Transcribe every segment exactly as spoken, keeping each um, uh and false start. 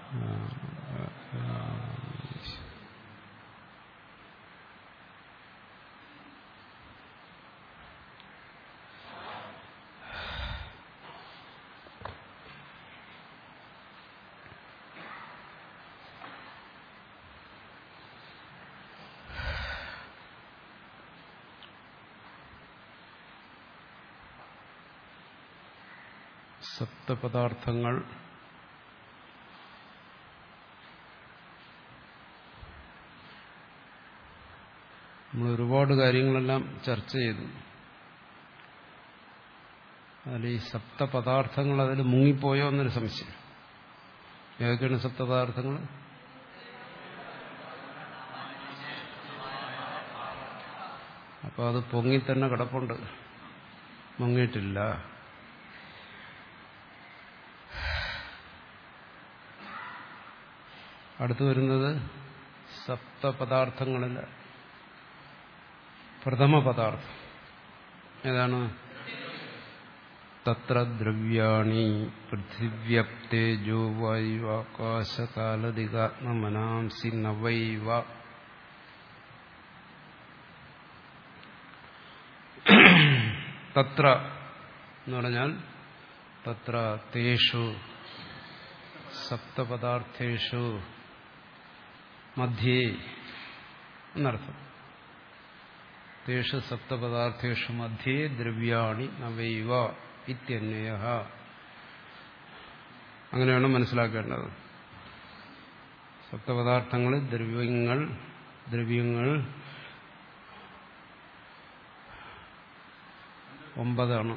സപ്തപദാർത്ഥങ്ങൾ നമ്മൾ ഒരുപാട് കാര്യങ്ങളെല്ലാം ചർച്ച ചെയ്തു. അതിൽ ഈ സപ്തപദാർത്ഥങ്ങൾ അതിൽ മുങ്ങിപ്പോയോ എന്നൊരു സംശയം. ഏതൊക്കെയാണ് സപ്തപദാർത്ഥങ്ങൾ? അപ്പോൾ അത് പൊങ്ങി തന്നെ കിടപ്പുണ്ട്, മുങ്ങിയിട്ടില്ല. അടുത്തു വരുന്നത് സപ്തപദാർത്ഥങ്ങളിൽ പ്രഥമ പദാർത്ഥം ഏതാണ്? തത്ര ദ്രവ്യാണി പൃഥിവ്യപ്തേജോ വായു ആകാശകാലദികാത്മമനാംസി നവൈവ. തത്ര എന്ന് പറഞ്ഞാൽ തത്ര തേഷു സപ്തപദാർത്ഥേഷു മധ്യേ എന്നർത്ഥം. തേഷു സപ്തപദാർത്ഥേഷു മധ്യേ ദ്രവ്യാണി നവൈവ ഇത്യന്വയഃ. അങ്ങനെയാണ് മനസ്സിലാക്കേണ്ടത്. സപ്തപദാർത്ഥങ്ങളിൽ ദ്രവ്യങ്ങൾ ദ്രവ്യങ്ങൾ ഒമ്പതാണ്.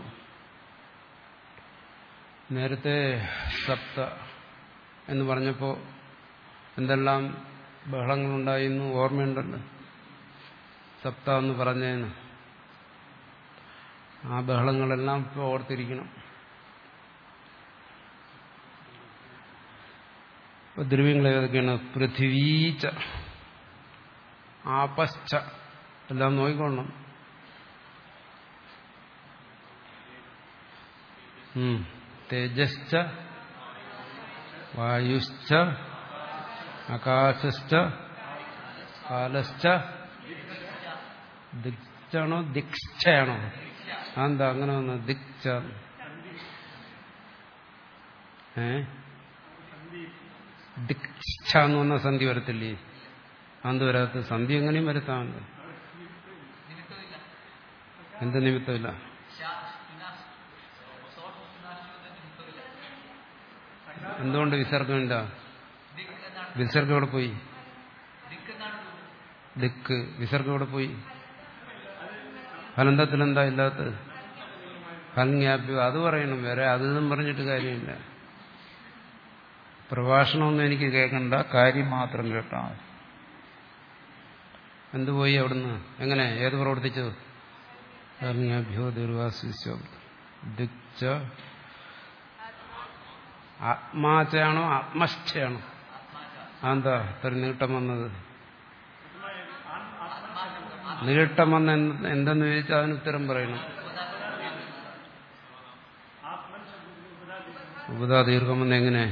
നേരത്തെ സപ്ത എന്ന് പറഞ്ഞപ്പോൾ എന്തെല്ലാം ബഹളങ്ങളുണ്ടായിരുന്നു ഓർമ്മയുണ്ടല്ലോ. സപ്ത എന്ന് പറഞ്ഞതിന് ആ ബഹളങ്ങളെല്ലാം ഇപ്പോൾ ഓർത്തിരിക്കണം. ഇപ്പൊ ദ്രവ്യങ്ങൾ ഏതൊക്കെയാണ്? പൃഥിവീച്ച ആപശ്ച എല്ലാം നോക്കിക്കൊള്ളണം. തേജശ്ച വായുശ്ച ആകാശശ്ച കാലശ്ച. ദിക്ചാണോ ദിക്ഷയാണോ? എന്താ അങ്ങനെ വന്ന ദിക്ച? ഏ ദിക്ഷ എന്ന് വന്ന സന്ധി വരത്തില്ലേ? അന്ത് വരാത്ത സന്ധി എങ്ങനെയും വരുത്താമല്ലോ. എന്ത് നിമിത്തമില്ല? എന്തുകൊണ്ട് വിസർഗമില്ല? വിസർഗം എവിടെ പോയി? ദിക്ക് വിസർഗം എവിടെ പോയി? ഫലന്തത്തിൽ എന്താ ഇല്ലാത്തത്? ഫലജ്ഞാപ്യം. അത് പറയണം. വേറെ അതൊന്നും പറഞ്ഞിട്ട് കാര്യമില്ല. പ്രഭാഷണമൊന്നും എനിക്ക് കേൾക്കണ്ട, കാര്യം മാത്രം കേട്ടാ. എന്തുപോയി അവിടുന്ന്? എങ്ങനെ? ഏത് പ്രവർത്തിച്ചു? ഫലജ്ഞാഭ്യോ ദീർഘാസ്വിശോ ദിക്ച. ആത്മാചയാണോ ആത്മശ്ചയാണോ? അതെന്താ ഇത്ര നീട്ടം വന്നത്? നീട്ടം വന്ന എന്തെന്ന് ചോദിച്ചാൽ അതിന് ഉത്തരം പറയണം. ഉപദാ ദീർഘം വന്ന എങ്ങനെ?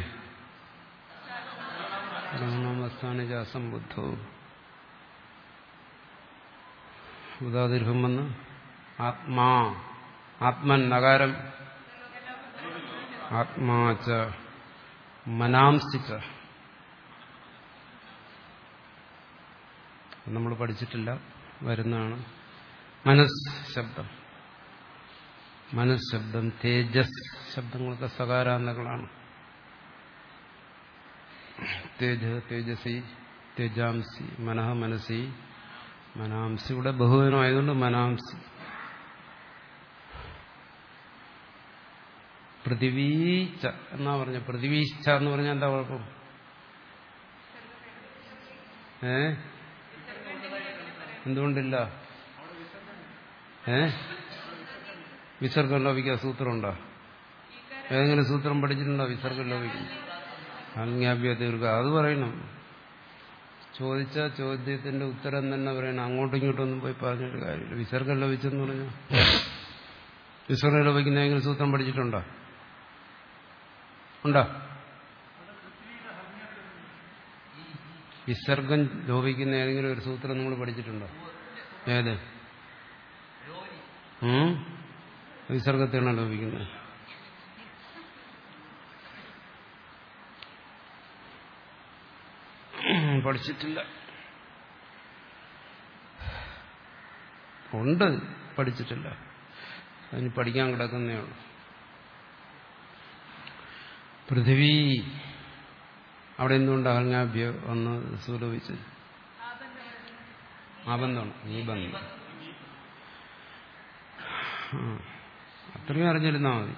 സംബുദ്ധോ ഉപദാ ദീർഘം വന്ന് ആത്മാ ആത്മൻ നകാരം ആത്മാച മനാംസിച്ച. നമ്മൾ പഠിച്ചിട്ടില്ല, വരുന്നതാണ്. മനസ് ശബ്ദം മനസ് ശബ്ദം തേജസ് ശബ്ദങ്ങളൊക്കെ സകാരാന്തങ്ങളാണ്. തേജ തേജസി തേജാംസി മനഃ മനസി മനാംസി. ഇവിടെ ബഹുവചനമായതുകൊണ്ട് മനാംസി. പൃഥിവീച്ച എന്നാ പറഞ്ഞ. പൃഥിവീച്ച എന്ന് പറഞ്ഞാൽ എന്താ കുഴപ്പം? ഏ എന്തുകൊണ്ടില്ല? ഏ വിസർഗം ലോപിക്കുക സൂത്രമുണ്ടോ? ഏതെങ്കിലും സൂത്രം പഠിച്ചിട്ടുണ്ടോ വിസർഗം ലോപിക്കും? ആജ്ഞാപ്യ ദീർഘ. അത് പറയണം. ചോദിച്ച ചോദ്യത്തിന്റെ ഉത്തരം തന്നെ പറയണം. അങ്ങോട്ടും ഇങ്ങോട്ടൊന്നും പോയി പറഞ്ഞിട്ട് കാര്യമില്ല. വിസർഗം ലോപിച്ചെന്ന് പറഞ്ഞാൽ വിസർഗം ലോപിക്കുന്ന ഏതെങ്കിലും സൂത്രം പഠിച്ചിട്ടുണ്ടോ? ഉണ്ടോ? വിസർഗം ലോപിക്കുന്ന ഏതെങ്കിലും ഒരു സൂത്രം നിങ്ങൾ പഠിച്ചിട്ടുണ്ടോ? ഏത്? വിസർഗത്തെയാണ് ലോപിക്കുന്നത്. പഠിച്ചിട്ടില്ല. ഉണ്ട്, പഠിച്ചിട്ടില്ല. അതിന് പഠിക്കാൻ കിടക്കുന്നേ ഉള്ളൂ. പൃഥിവി അവിടെ എന്തുകൊണ്ട് അഹങ്കാഭ്യ ഒന്ന് സുലോപിച്ചത്? ആ ബന്ധമാണ്, ഈ ബന്ധം. അത്രയും അറിഞ്ഞിരുന്നാൽ മതി.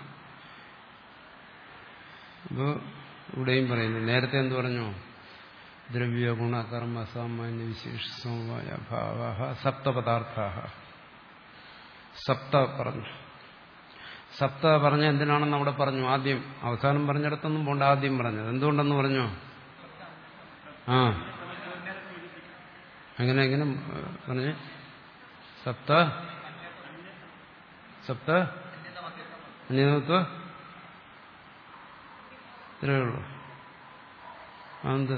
ഇപ്പോ ഇവിടെയും പറയുന്നു. നേരത്തെ എന്ത് പറഞ്ഞു? ദ്രവ്യ ഗുണ കർമ്മ സാമാന്യ വിശേഷ സമവായ ഭാവ സപ്തപദാർത്ഥ. സപ്ത പറഞ്ഞു. സപ്ത പറഞ്ഞ എന്തിനാണെന്ന് അവിടെ പറഞ്ഞു. ആദ്യം അവസാനം പറഞ്ഞിടത്തൊന്നും പോണ്ട, ആദ്യം പറഞ്ഞത് എന്തുകൊണ്ടെന്ന് പറഞ്ഞു? ആ എങ്ങനെ എങ്ങനെ പറഞ്ഞു? സപ്ത സപ്ത അന്യതമത്വ ഇത്രയേ ഉള്ളൂ. അതെന്ത്?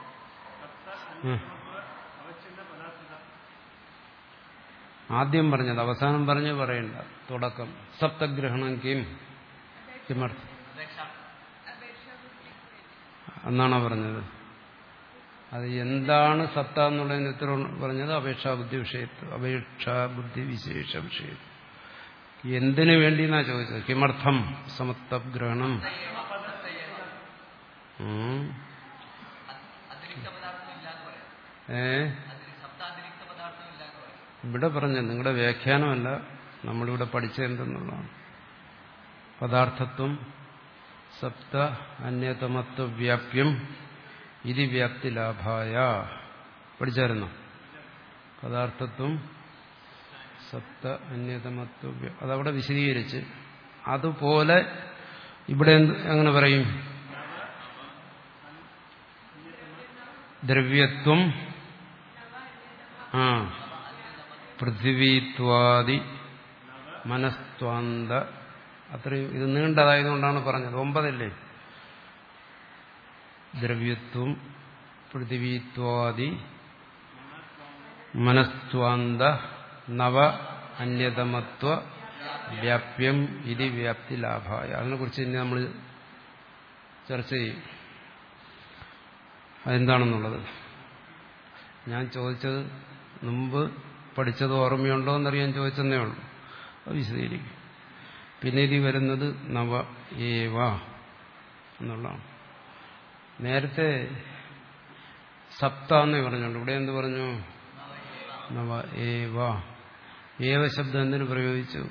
ആദ്യം പറഞ്ഞത് അവസാനം പറഞ്ഞ് പറയണ്ട. തുടക്കം സപ്തഗ്രഹണം കിം കിമർത്ഥം എന്നാണോ പറഞ്ഞത്? അത് എന്താണ് സപ്ത എന്നുള്ളതിന് ഉത്തരം പറഞ്ഞത് അപേക്ഷാബുദ്ധി വിഷയത്ത്, അപേക്ഷാബുദ്ധി വിശേഷ വിഷയത്ത്. എന്തിനു വേണ്ടി എന്നാ ചോദിച്ചത്? കിമർത്ഥം സമത്വഗ്രഹണം? ഏ ഇവിടെ പറഞ്ഞത് നിങ്ങളുടെ വ്യാഖ്യാനമല്ല, നമ്മളിവിടെ പഠിച്ചതെന്തെന്നുള്ളതാണ്. പദാർത്ഥത്വം സപ്ത അന്യതമത്വ വ്യാപ്യം ഇതി വ്യാപ്തി ലാഭായ പഠിച്ചായിരുന്നോ? പദാർത്ഥത്വം സപ്ത അന്യതമത്വ അതവിടെ വിശദീകരിച്ച്. അതുപോലെ ഇവിടെ എങ്ങനെ പറയും? ദ്രവ്യത്വം ആ പൃഥിവീത്വാദി മനസ്ത്വാന്ത. അത്രയും ഇത് നീണ്ടതായതുകൊണ്ടാണ് പറഞ്ഞത്. ഒമ്പതല്ലേ? ദ്രവ്യത്വം പൃഥിവീത്വാദി മനസ്ത്വാന്ത നവ അന്യതമത്വ വ്യാപ്യം ഇതി വ്യാപ്തി ലാഭായ. അതിനെക്കുറിച്ച് ഇനി നമ്മൾ ചർച്ച ചെയ്യും, അതെന്താണെന്നുള്ളത്. ഞാൻ ചോദിച്ചത് മുമ്പ് പഠിച്ചത് ഓർമ്മയുണ്ടോ എന്നറിയാൻ ചോദിച്ചെന്നേ ഉള്ളൂ. അത് വിശദീകരിക്കും. പിന്നെ ഇത് വരുന്നത് നവ ഏവ എന്നുള്ളതാണ്. നേരത്തെ സപ്ത എന്നേ പറഞ്ഞുള്ളൂ. ഇവിടെ എന്ത് പറഞ്ഞു? നവ ഏവ. ഏവ ശബ്ദം എന്തിനു പ്രയോഗിച്ചു?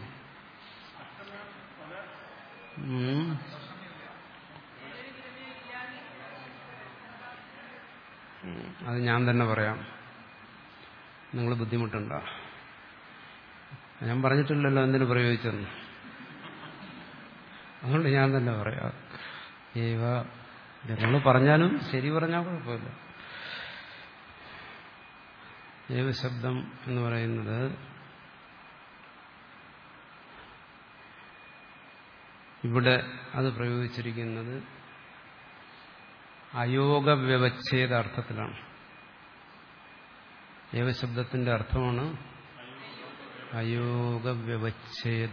അത് ഞാൻ തന്നെ പറയാം, നിങ്ങൾ ബുദ്ധിമുട്ടുണ്ടോ? ഞാൻ പറഞ്ഞിട്ടില്ലല്ലോ എന്തിനു പ്രയോഗിച്ചെന്ന്. അതുകൊണ്ട് ഞാൻ തന്നെ പറയാം. ഏവ നിങ്ങൾ പറഞ്ഞാലും ശരി പറഞ്ഞാൽ കുഴപ്പമില്ല. ഏവ ശബ്ദം എന്ന് പറയുന്നത് ഇവിടെ അത് പ്രയോഗിച്ചിരിക്കുന്നത് അയോഗ വ്യവച്ഛേദ അർത്ഥത്തിലാണ്. ഏവശബ്ദത്തിന്റെ അർത്ഥമാണ് അയോഗ വ്യവച്ഛേദ.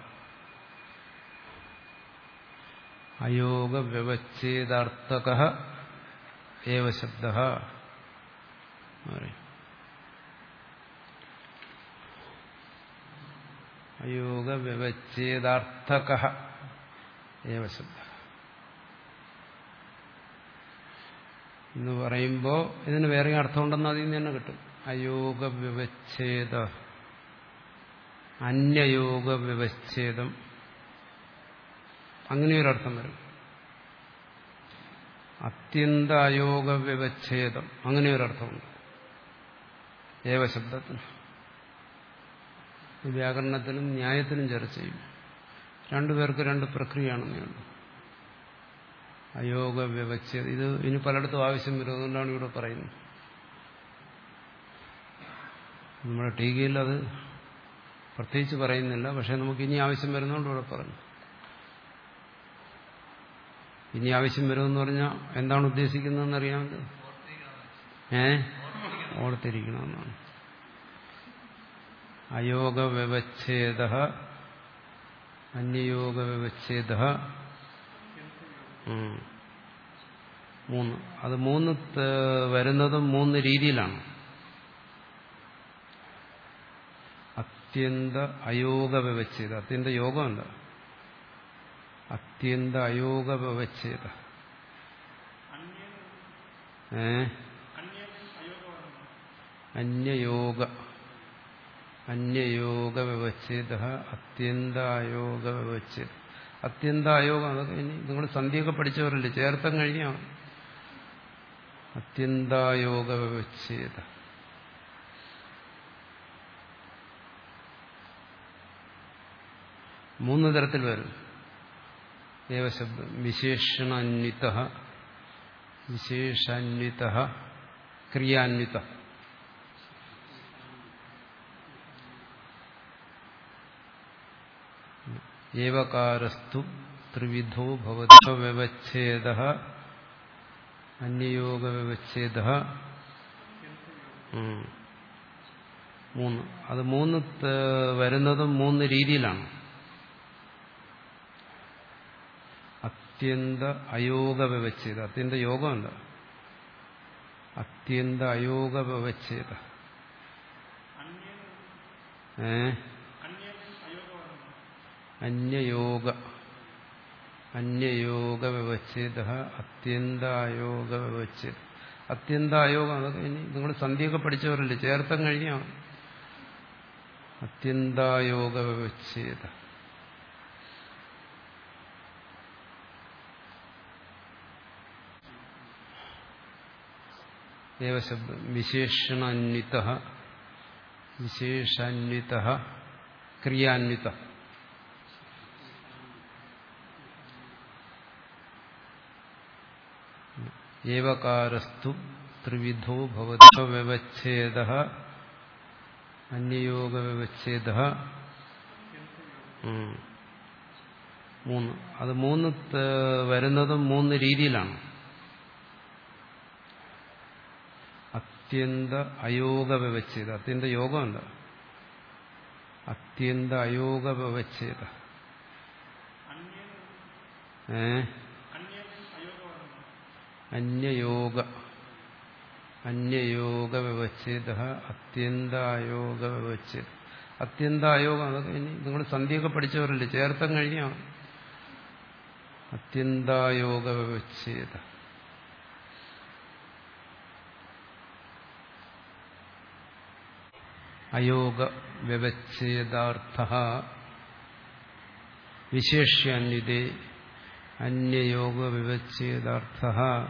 അയോഗ വ്യവച്ഛേദാർത്ഥക ഏവശബ്ദ. അയോഗ വ്യവച്ഛേദാർത്ഥക ഏവശബ്ദ എന്ന് പറയുമ്പോൾ ഇതിന് വേറെ അർത്ഥമുണ്ടെന്ന് അതിൽ നിന്ന് തന്നെ കിട്ടും. അയോഗ വ്യവച്ഛേദ, അന്യയോഗ വ്യവച്ഛേദം, അങ്ങനെയൊരർത്ഥം വരും. അത്യന്ത അയോഗ വ്യവച്ഛേദം, അങ്ങനെയൊരർത്ഥമുണ്ട് ഏവശബ്ദത്തിന്. വ്യാകരണത്തിലും ന്യായത്തിലും ചർച്ച ചെയ്യും. രണ്ടുപേർക്ക് രണ്ട് പ്രക്രിയയാണെന്നേ ഉള്ളൂ. അയോഗ വ്യവച്ഛേദം ഇത് ഇനി പലയിടത്തും ആവശ്യം വരും. അതുകൊണ്ടാണ് ഇവിടെ പറയുന്നത്. നമ്മുടെ ടീകയിൽ അത് പ്രത്യേകിച്ച് പറയുന്നില്ല, പക്ഷെ നമുക്ക് ഇനി ആവശ്യം വരുന്നതുകൊണ്ട് ഇവിടെ പറഞ്ഞു. ഇനി ആവശ്യം വരുമെന്ന് പറഞ്ഞാൽ എന്താണ് ഉദ്ദേശിക്കുന്നതെന്ന് അറിയാമല്ലോ. ഏ ഓർത്തിരിക്കണമെന്നാണ്. അയോഗ വ്യവച്ഛേദ അന്യയോഗ വ്യവച്ഛേദ മൂന്ന്. അത് മൂന്ന് വരുന്നതും മൂന്ന് രീതിയിലാണ്. അത്യന്ത അയോഗ വ്യവച്ഛേദ, അത്യന്ത യോഗമല്ല, അത്യന്ത അയോഗ വ്യവച്ഛേദ. ഏ അന്യയോഗ അന്യയോഗ വ്യവച്ഛേദ അത്യന്തായോഗ വ്യവച്ഛേദ. അത്യന്തായോഗം അതൊക്കെ ഇനി നിങ്ങൾ സന്ധ്യയൊക്കെ പഠിച്ചവരല്ലേ, ചേർത്തം കഴിഞ്ഞാൽ അത്യന്തായോഗ വ്യവച്ഛേദ. മൂന്ന് തരത്തിൽ വരും. ഏവശബ്ദം വിശേഷണാന്വിത, വിശേഷാന്വിത, ക്രിയാന്വിത. ഏവകാരസ്തു ത്രിവിധോ ഭവതി വ്യവച്ഛേദ അന്യയോഗ വ്യവച്ഛേദ. മൂന്ന്. അത് മൂന്ന് വരുന്നതും മൂന്ന് രീതിയിലാണ്. അത്യന്ത അയോഗ വ്യവച്ഛേദ, അത്യന്ത യോഗമല്ല, അത്യന്ത അയോഗ വ്യവച്ഛേദ. ഏ അന്യയോഗ അന്യയോഗ വ്യവച്ഛേദ അത്യന്തായോഗ വ്യവച്ഛേദ. അത്യന്തായോഗം അതൊക്കെ ഇനി നിങ്ങൾ സന്ധ്യയൊക്കെ പഠിച്ചവരല്ലേ, ചേർത്തം കഴിഞ്ഞാൽ അത്യന്തായോഗ വ്യവച്ഛേദ. ഏവശബ്ദം വിശേഷണാന്വിത, വിശേഷാന്വിത, ക്രിയാന്വിത. ഏവകാരസ്തു ത്രിവിധോ ഭവതി വ്യവച്ഛേദ അന്യയോഗ വ്യവച്ഛേദ. മൂന്ന്. അത് മൂന്ന് വരുന്നതും മൂന്ന് രീതിയിലാണ്. അത്യന്ത അയോഗ വ്യവച്ഛേദ, അത്യന്ത യോഗമല്ല, അത്യന്ത അയോഗ വ്യവച്ഛേദ. ഏ അന്യയോഗ അന്യയോഗ വ്യവച്ഛേദ അത്യന്തായോഗ വ്യവച്ഛേദ. അത്യന്തായോഗം അതൊക്കെ ഇനി നിങ്ങൾ സന്ധ്യയൊക്കെ പഠിച്ചവരല്ലേ, ചേർത്തം കഴിഞ്ഞാൽ അത്യന്തായോഗ വ്യവച്ഛേദ. അയോഗ വ്യവച്ഛേദാർത്ഥ വിശേഷ്യാന്വിതേ അന്യയോഗ വ്യവച്ഛേദാർത്ഥ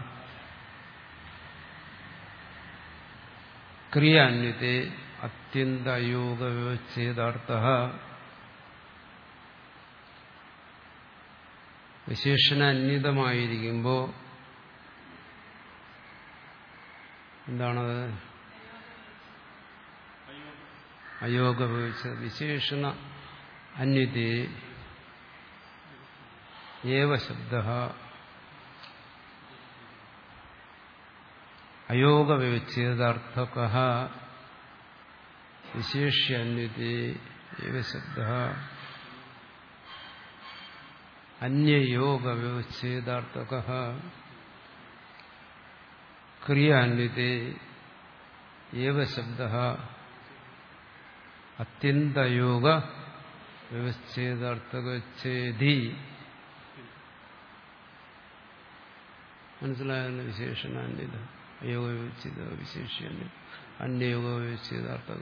ക്രിയാന്വിതേ അത്യന്തായോഗ വ്യവച്ഛേദാർത്ഥ. വിശേഷണാന്വിതമായിരിക്കുമ്പോൾ എന്താണത്? അയോഗ വ്യവച്ഛേദ. വിശേഷണ അന്വിതേ ഏവ ശബ്ദഃ അയോഗ വ്യവച്ഛേദാർത്ഥകഃ വിശേഷ്യാന്വിതേ ഏവ ശബ്ദഃ അന്യയോഗ വ്യവച്ഛേദാർത്ഥകഃ ക്രിയാന്വിതേ ഏവ ശബ്ദഃ അത്യന്തയോഗ വ്യവച്ഛേദാർത്ഥകച്ഛേദി. മനസ്സിലായല്ലോ? വിശേഷണാന്വിത, അയോഗ വ്യവച്ഛേദ, വിശേഷ്യാന്വിത, അന്യയോഗ വ്യവച്ഛേദാർത്ഥക.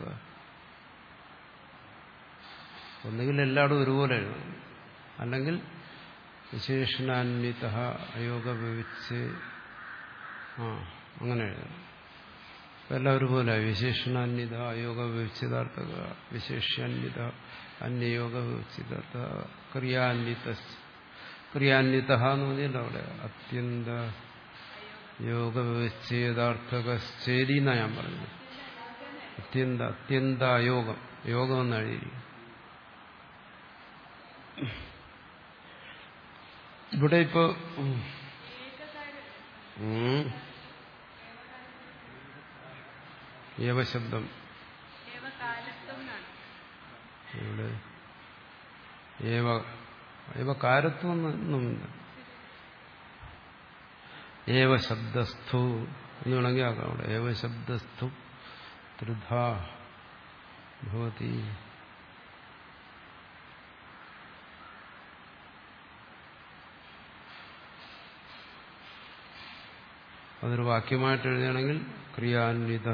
ഒന്നുകിൽ എല്ലായിടും ഒരുപോലെ എഴുതണം, അല്ലെങ്കിൽ വിശേഷണാന്വിത അയോഗ വ്യവച്ഛേദ, ആ അങ്ങനെ എഴുതണം. എല്ലാം ഒരുപോലെ. വിശേഷണാന്വിത അയോഗ വ്യവച്ഛേദാർത്ഥക, വിശേഷ്യാന്വിത അന്യയോഗ വ്യവച്ഛേദാർത്ഥ, ക്രിയാന്വിത. ക്രിയാന്വിത എന്ന് പറഞ്ഞാൽ അവിടെ അത്യന്ത യോഗ വ്യവച്ഛേദാർത്ഥകശ്ചേതി എന്നാണ് ഞാൻ പറഞ്ഞത്. അത്യന്ത അത്യന്തായോഗം, യോഗം എന്ന് എഴുതിയിരിക്കും. ഇവിടെ ഇപ്പോ ഏവശബ്ദം ഇവിടെ ഏവ ഏവകാരത്വം ഒന്നുമില്ല. ഏവശബ്ദസ്ഥു എന്ന് വേണമെങ്കിൽ ആക്കാം. അവിടെ ഏവശബ്ദസ്ഥു ത്രിധാ ഭവതി. അതൊരു വാക്യമായിട്ട് എഴുതുകയാണെങ്കിൽ ക്രിയാന്വിത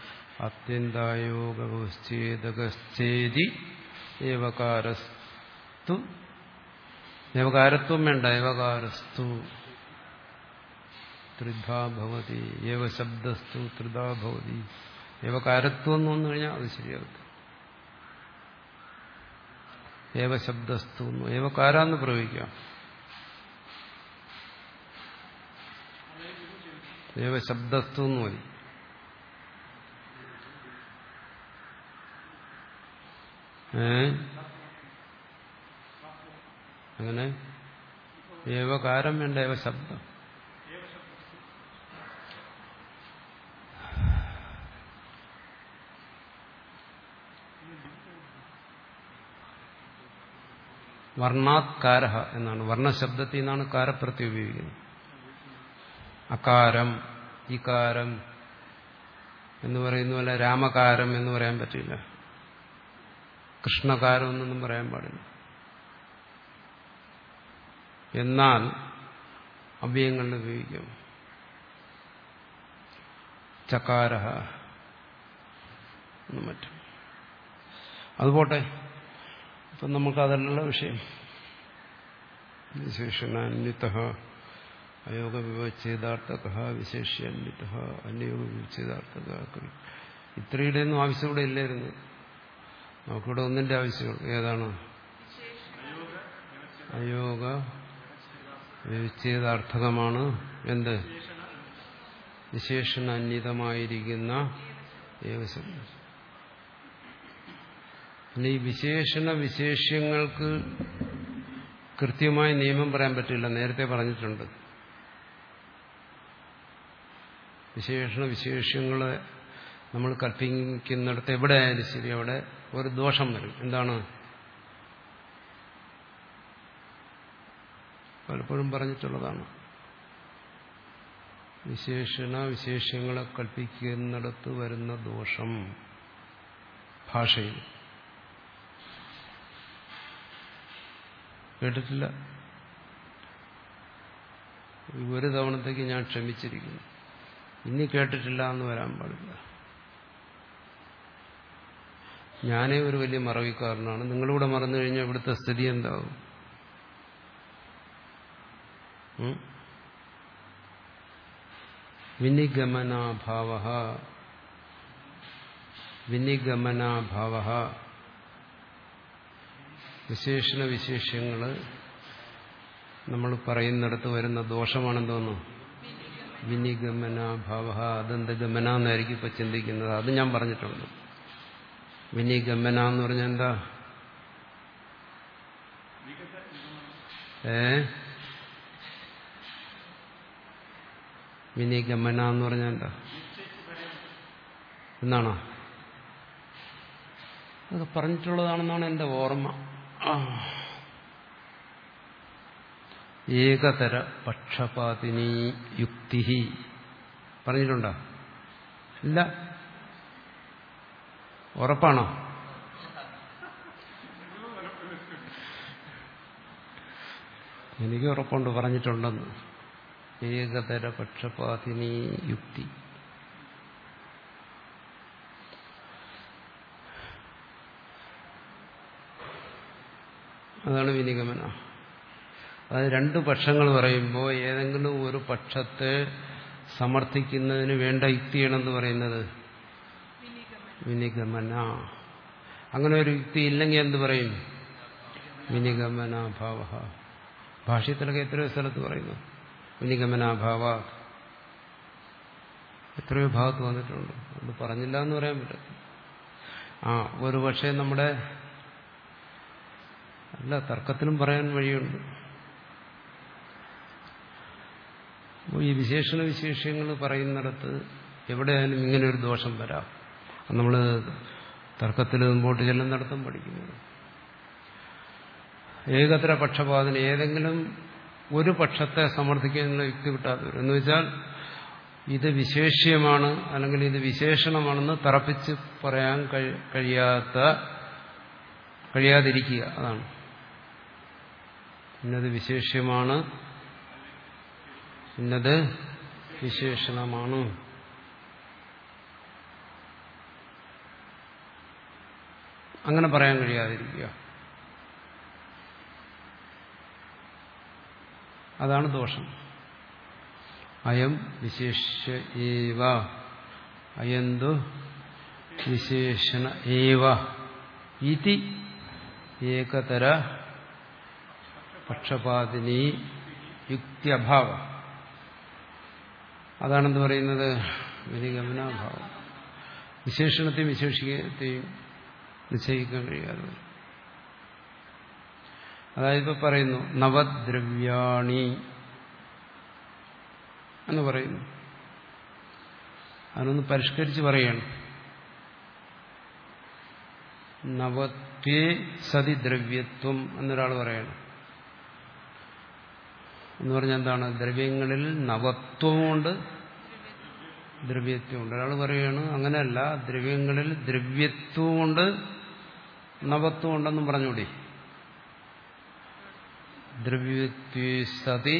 അത്യന്തായോഗേദകശ്ചേതി ഏവകാരസ്തു. ഏവകാരത്വം വേണ്ട, ഏവകാരസ്തു ത്രിധാ ഭവതി. ഏവശബ്ദസ്തു ത്രിധാ ഭവതി. ഏവകാരത്വം എന്ന് വന്നു കഴിഞ്ഞാൽ അത് ശരിയാകും. ഏവശബ്ദസ്തു ഏവകാരാന്ന് പ്രയോഗിക്കാം. ഏവശബ്ദസ്തു എന്ന് മതി. ഏ അങ്ങനെ ഏവകാരം വേണ്ട, ഏവശബ്ദം. വർണ്ണാത്കാര എന്നാണ്. വർണ്ണശബ്ദത്തിൽ നിന്നാണ് കാരപ്രത്യം ഉപയോഗിക്കുന്നത്. അകാരം ഇകാരം എന്ന് പറയുന്ന പോലെ രാമകാരം എന്ന് പറയാൻ പറ്റില്ല, കൃഷ്ണകാരം എന്നൊന്നും പറയാൻ പാടില്ല. എന്നാൽ അവ്യയങ്ങളിൽ ഉപയോഗിക്കും. ചകാര എന്നും മറ്റും. അതുപോട്ടെ, ഇപ്പം നമുക്കതല്ല വിഷയം. വിശേഷണാന്വിത അയോഗ വിവച്ഛേദാർത്ഥക വിശേഷ്യാന്വിത അന്യോഗ വിവച്ഛേദാർത്ഥക. ഇത്രയുടെ ഒന്നും ആവശ്യം ഇവിടെ ഇല്ലായിരുന്നു. നമുക്കിവിടെ ഒന്നിന്റെ ആവശ്യമുള്ളൂ. ഏതാണ്? അയോഗ വിവച്ഛേദാർത്ഥകമാണ്. എന്ത്? വിശേഷണാന്വിതമായിരിക്കുന്ന ഏകശബ്ദം. പിന്നെ ഈ വിശേഷണ വിശേഷ്യങ്ങൾക്ക് കൃത്യമായ നിയമം പറയാൻ പറ്റില്ല. നേരത്തെ പറഞ്ഞിട്ടുണ്ട്. വിശേഷണ വിശേഷ്യങ്ങളെ നമ്മൾ കൽപ്പിക്കുന്നിടത്ത് എവിടെയായാലും ശരി, അവിടെ ഒരു ദോഷം വരും. എന്താണ്? പലപ്പോഴും പറഞ്ഞിട്ടുള്ളതാണ്. വിശേഷണ വിശേഷ്യങ്ങളെ കൽപ്പിക്കുന്നിടത്ത് വരുന്ന ദോഷം ഭാഷയിൽ കേട്ടിട്ടില്ല. ഒരു തവണത്തേക്ക് ഞാൻ ക്ഷമിച്ചിരിക്കുന്നു. ഇനി കേട്ടിട്ടില്ല എന്ന് വരാൻ പാടില്ല. ഞാനേ ഒരു വലിയ മറവിക്കാരനാണ്. നിങ്ങളിവിടെ മറന്നു കഴിഞ്ഞാൽ ഇവിടുത്തെ സ്ഥിതി എന്താവും? വിനിഗമനാഭാവ വിനിഗമനാഭാവ വിശേഷണ വിശേഷ്യങ്ങൾ നമ്മൾ പറയുന്നിടത്ത് വരുന്ന ദോഷമാണെന്തോന്നു? വിനിഗമനാഭാവ. അതെന്ത് ഗമന എന്നായിരിക്കും ഇപ്പൊ ചിന്തിക്കുന്നത്. അത് ഞാൻ പറഞ്ഞിട്ടുണ്ട്. വിനിഗമന എന്ന് പറഞ്ഞാൽ എന്താ? ഏ വിനിഗമന എന്ന് പറഞ്ഞാൽ എന്താ എന്നാണോ? അതൊക്കെ പറഞ്ഞിട്ടുള്ളതാണെന്നാണ് എന്റെ ഓർമ്മ. ഏകതര പക്ഷപാതിനി യുക്തി പറഞ്ഞിട്ടുണ്ടോ? ഇല്ല. ഉറപ്പാണോ? എനിക്ക് ഉറപ്പുണ്ട് പറഞ്ഞിട്ടുണ്ടെന്ന്. ഏകതര പക്ഷപാതിനി യുക്തി. അതാണ് വിനിഗമന. അതായത് രണ്ട് പക്ഷങ്ങൾ പറയുമ്പോൾ ഏതെങ്കിലും ഒരു പക്ഷത്തെ സമർത്ഥിക്കുന്നതിന് വേണ്ട യുക്തിയാണെന്ന് പറയുന്നത് വിനിഗമന. അങ്ങനെ ഒരു യുക്തി ഇല്ലെങ്കിൽ എന്ത് പറയും? വിനിഗമനാഭാവ. ഭാഷ്യത്തിലൊക്കെ എത്രയോ സ്ഥലത്ത് പറയുന്നു വിനിഗമനാഭാവ. എത്രയോ ഭാഗത്ത് വന്നിട്ടുണ്ട്. അത് പറഞ്ഞില്ല എന്ന് പറയാൻ പറ്റും. ആ ഒരു പക്ഷേ നമ്മുടെ അല്ല തർക്കത്തിലും പറയാൻ വഴിയുണ്ട്. ഈ വിശേഷണ വിശേഷങ്ങൾ പറയുന്നിടത്ത് എവിടെയായാലും ഇങ്ങനെ ഒരു ദോഷം വരാം. നമ്മൾ തർക്കത്തിൽ മുമ്പോട്ട് ചെല്ലുന്നിടത്തും പഠിക്കുന്നത്. ഏകത്ര പക്ഷപാതന, ഏതെങ്കിലും ഒരു പക്ഷത്തെ സമർത്ഥിക്കാനുള്ള യുക്തി കിട്ടാതെ വരും. എന്ന് വെച്ചാൽ ഇത് വിശേഷ്യമാണ് അല്ലെങ്കിൽ ഇത് വിശേഷണമാണെന്ന് തറപ്പിച്ച് പറയാൻ കഴിയാത്ത കഴിയാതിരിക്കുക. അതാണ് ഇന്നത് വിശേഷ്യമാണ്, ഇന്നത് വിശേഷണമാണ്. അങ്ങനെ പറയാൻ കഴിയാതിരിക്കുക, അതാണ് ദോഷം. അയം വിശേഷ്യ ഏവ, അയന്തു വിശേഷണ ഏവ ഇതി ഏകതര പക്ഷപാതിനി യുക്ത്യഭാവം. അതാണെന്ന് പറയുന്നത് വ്യതിഗമനാഭാവം. വിശേഷണത്തെയും വിശേഷിക്കത്തെയും നിശ്ചയിക്കാൻ കഴിയാതെ വരും. അതായത് ഇപ്പൊ പറയുന്നു നവദ്രവ്യാണി എന്ന് പറയുന്നു. അതിനൊന്ന് പരിഷ്കരിച്ച് പറയുകയാണ്. നവത്വേ സതി ദ്രവ്യത്വം എന്നൊരാൾ പറയണം. എന്ന് പറഞ്ഞാൽ എന്താണ്? ദ്രവ്യങ്ങളിൽ നവത്വമുണ്ട്, ദ്രവ്യത്വമുണ്ട്. ഒരാൾ പറയുകയാണ് അങ്ങനെയല്ല, ദ്രവ്യങ്ങളിൽ ദ്രവ്യത്വമുണ്ട്, നവത്വം ഉണ്ടെന്നും പറഞ്ഞൂടി. ദ്രവ്യത്വേ സതി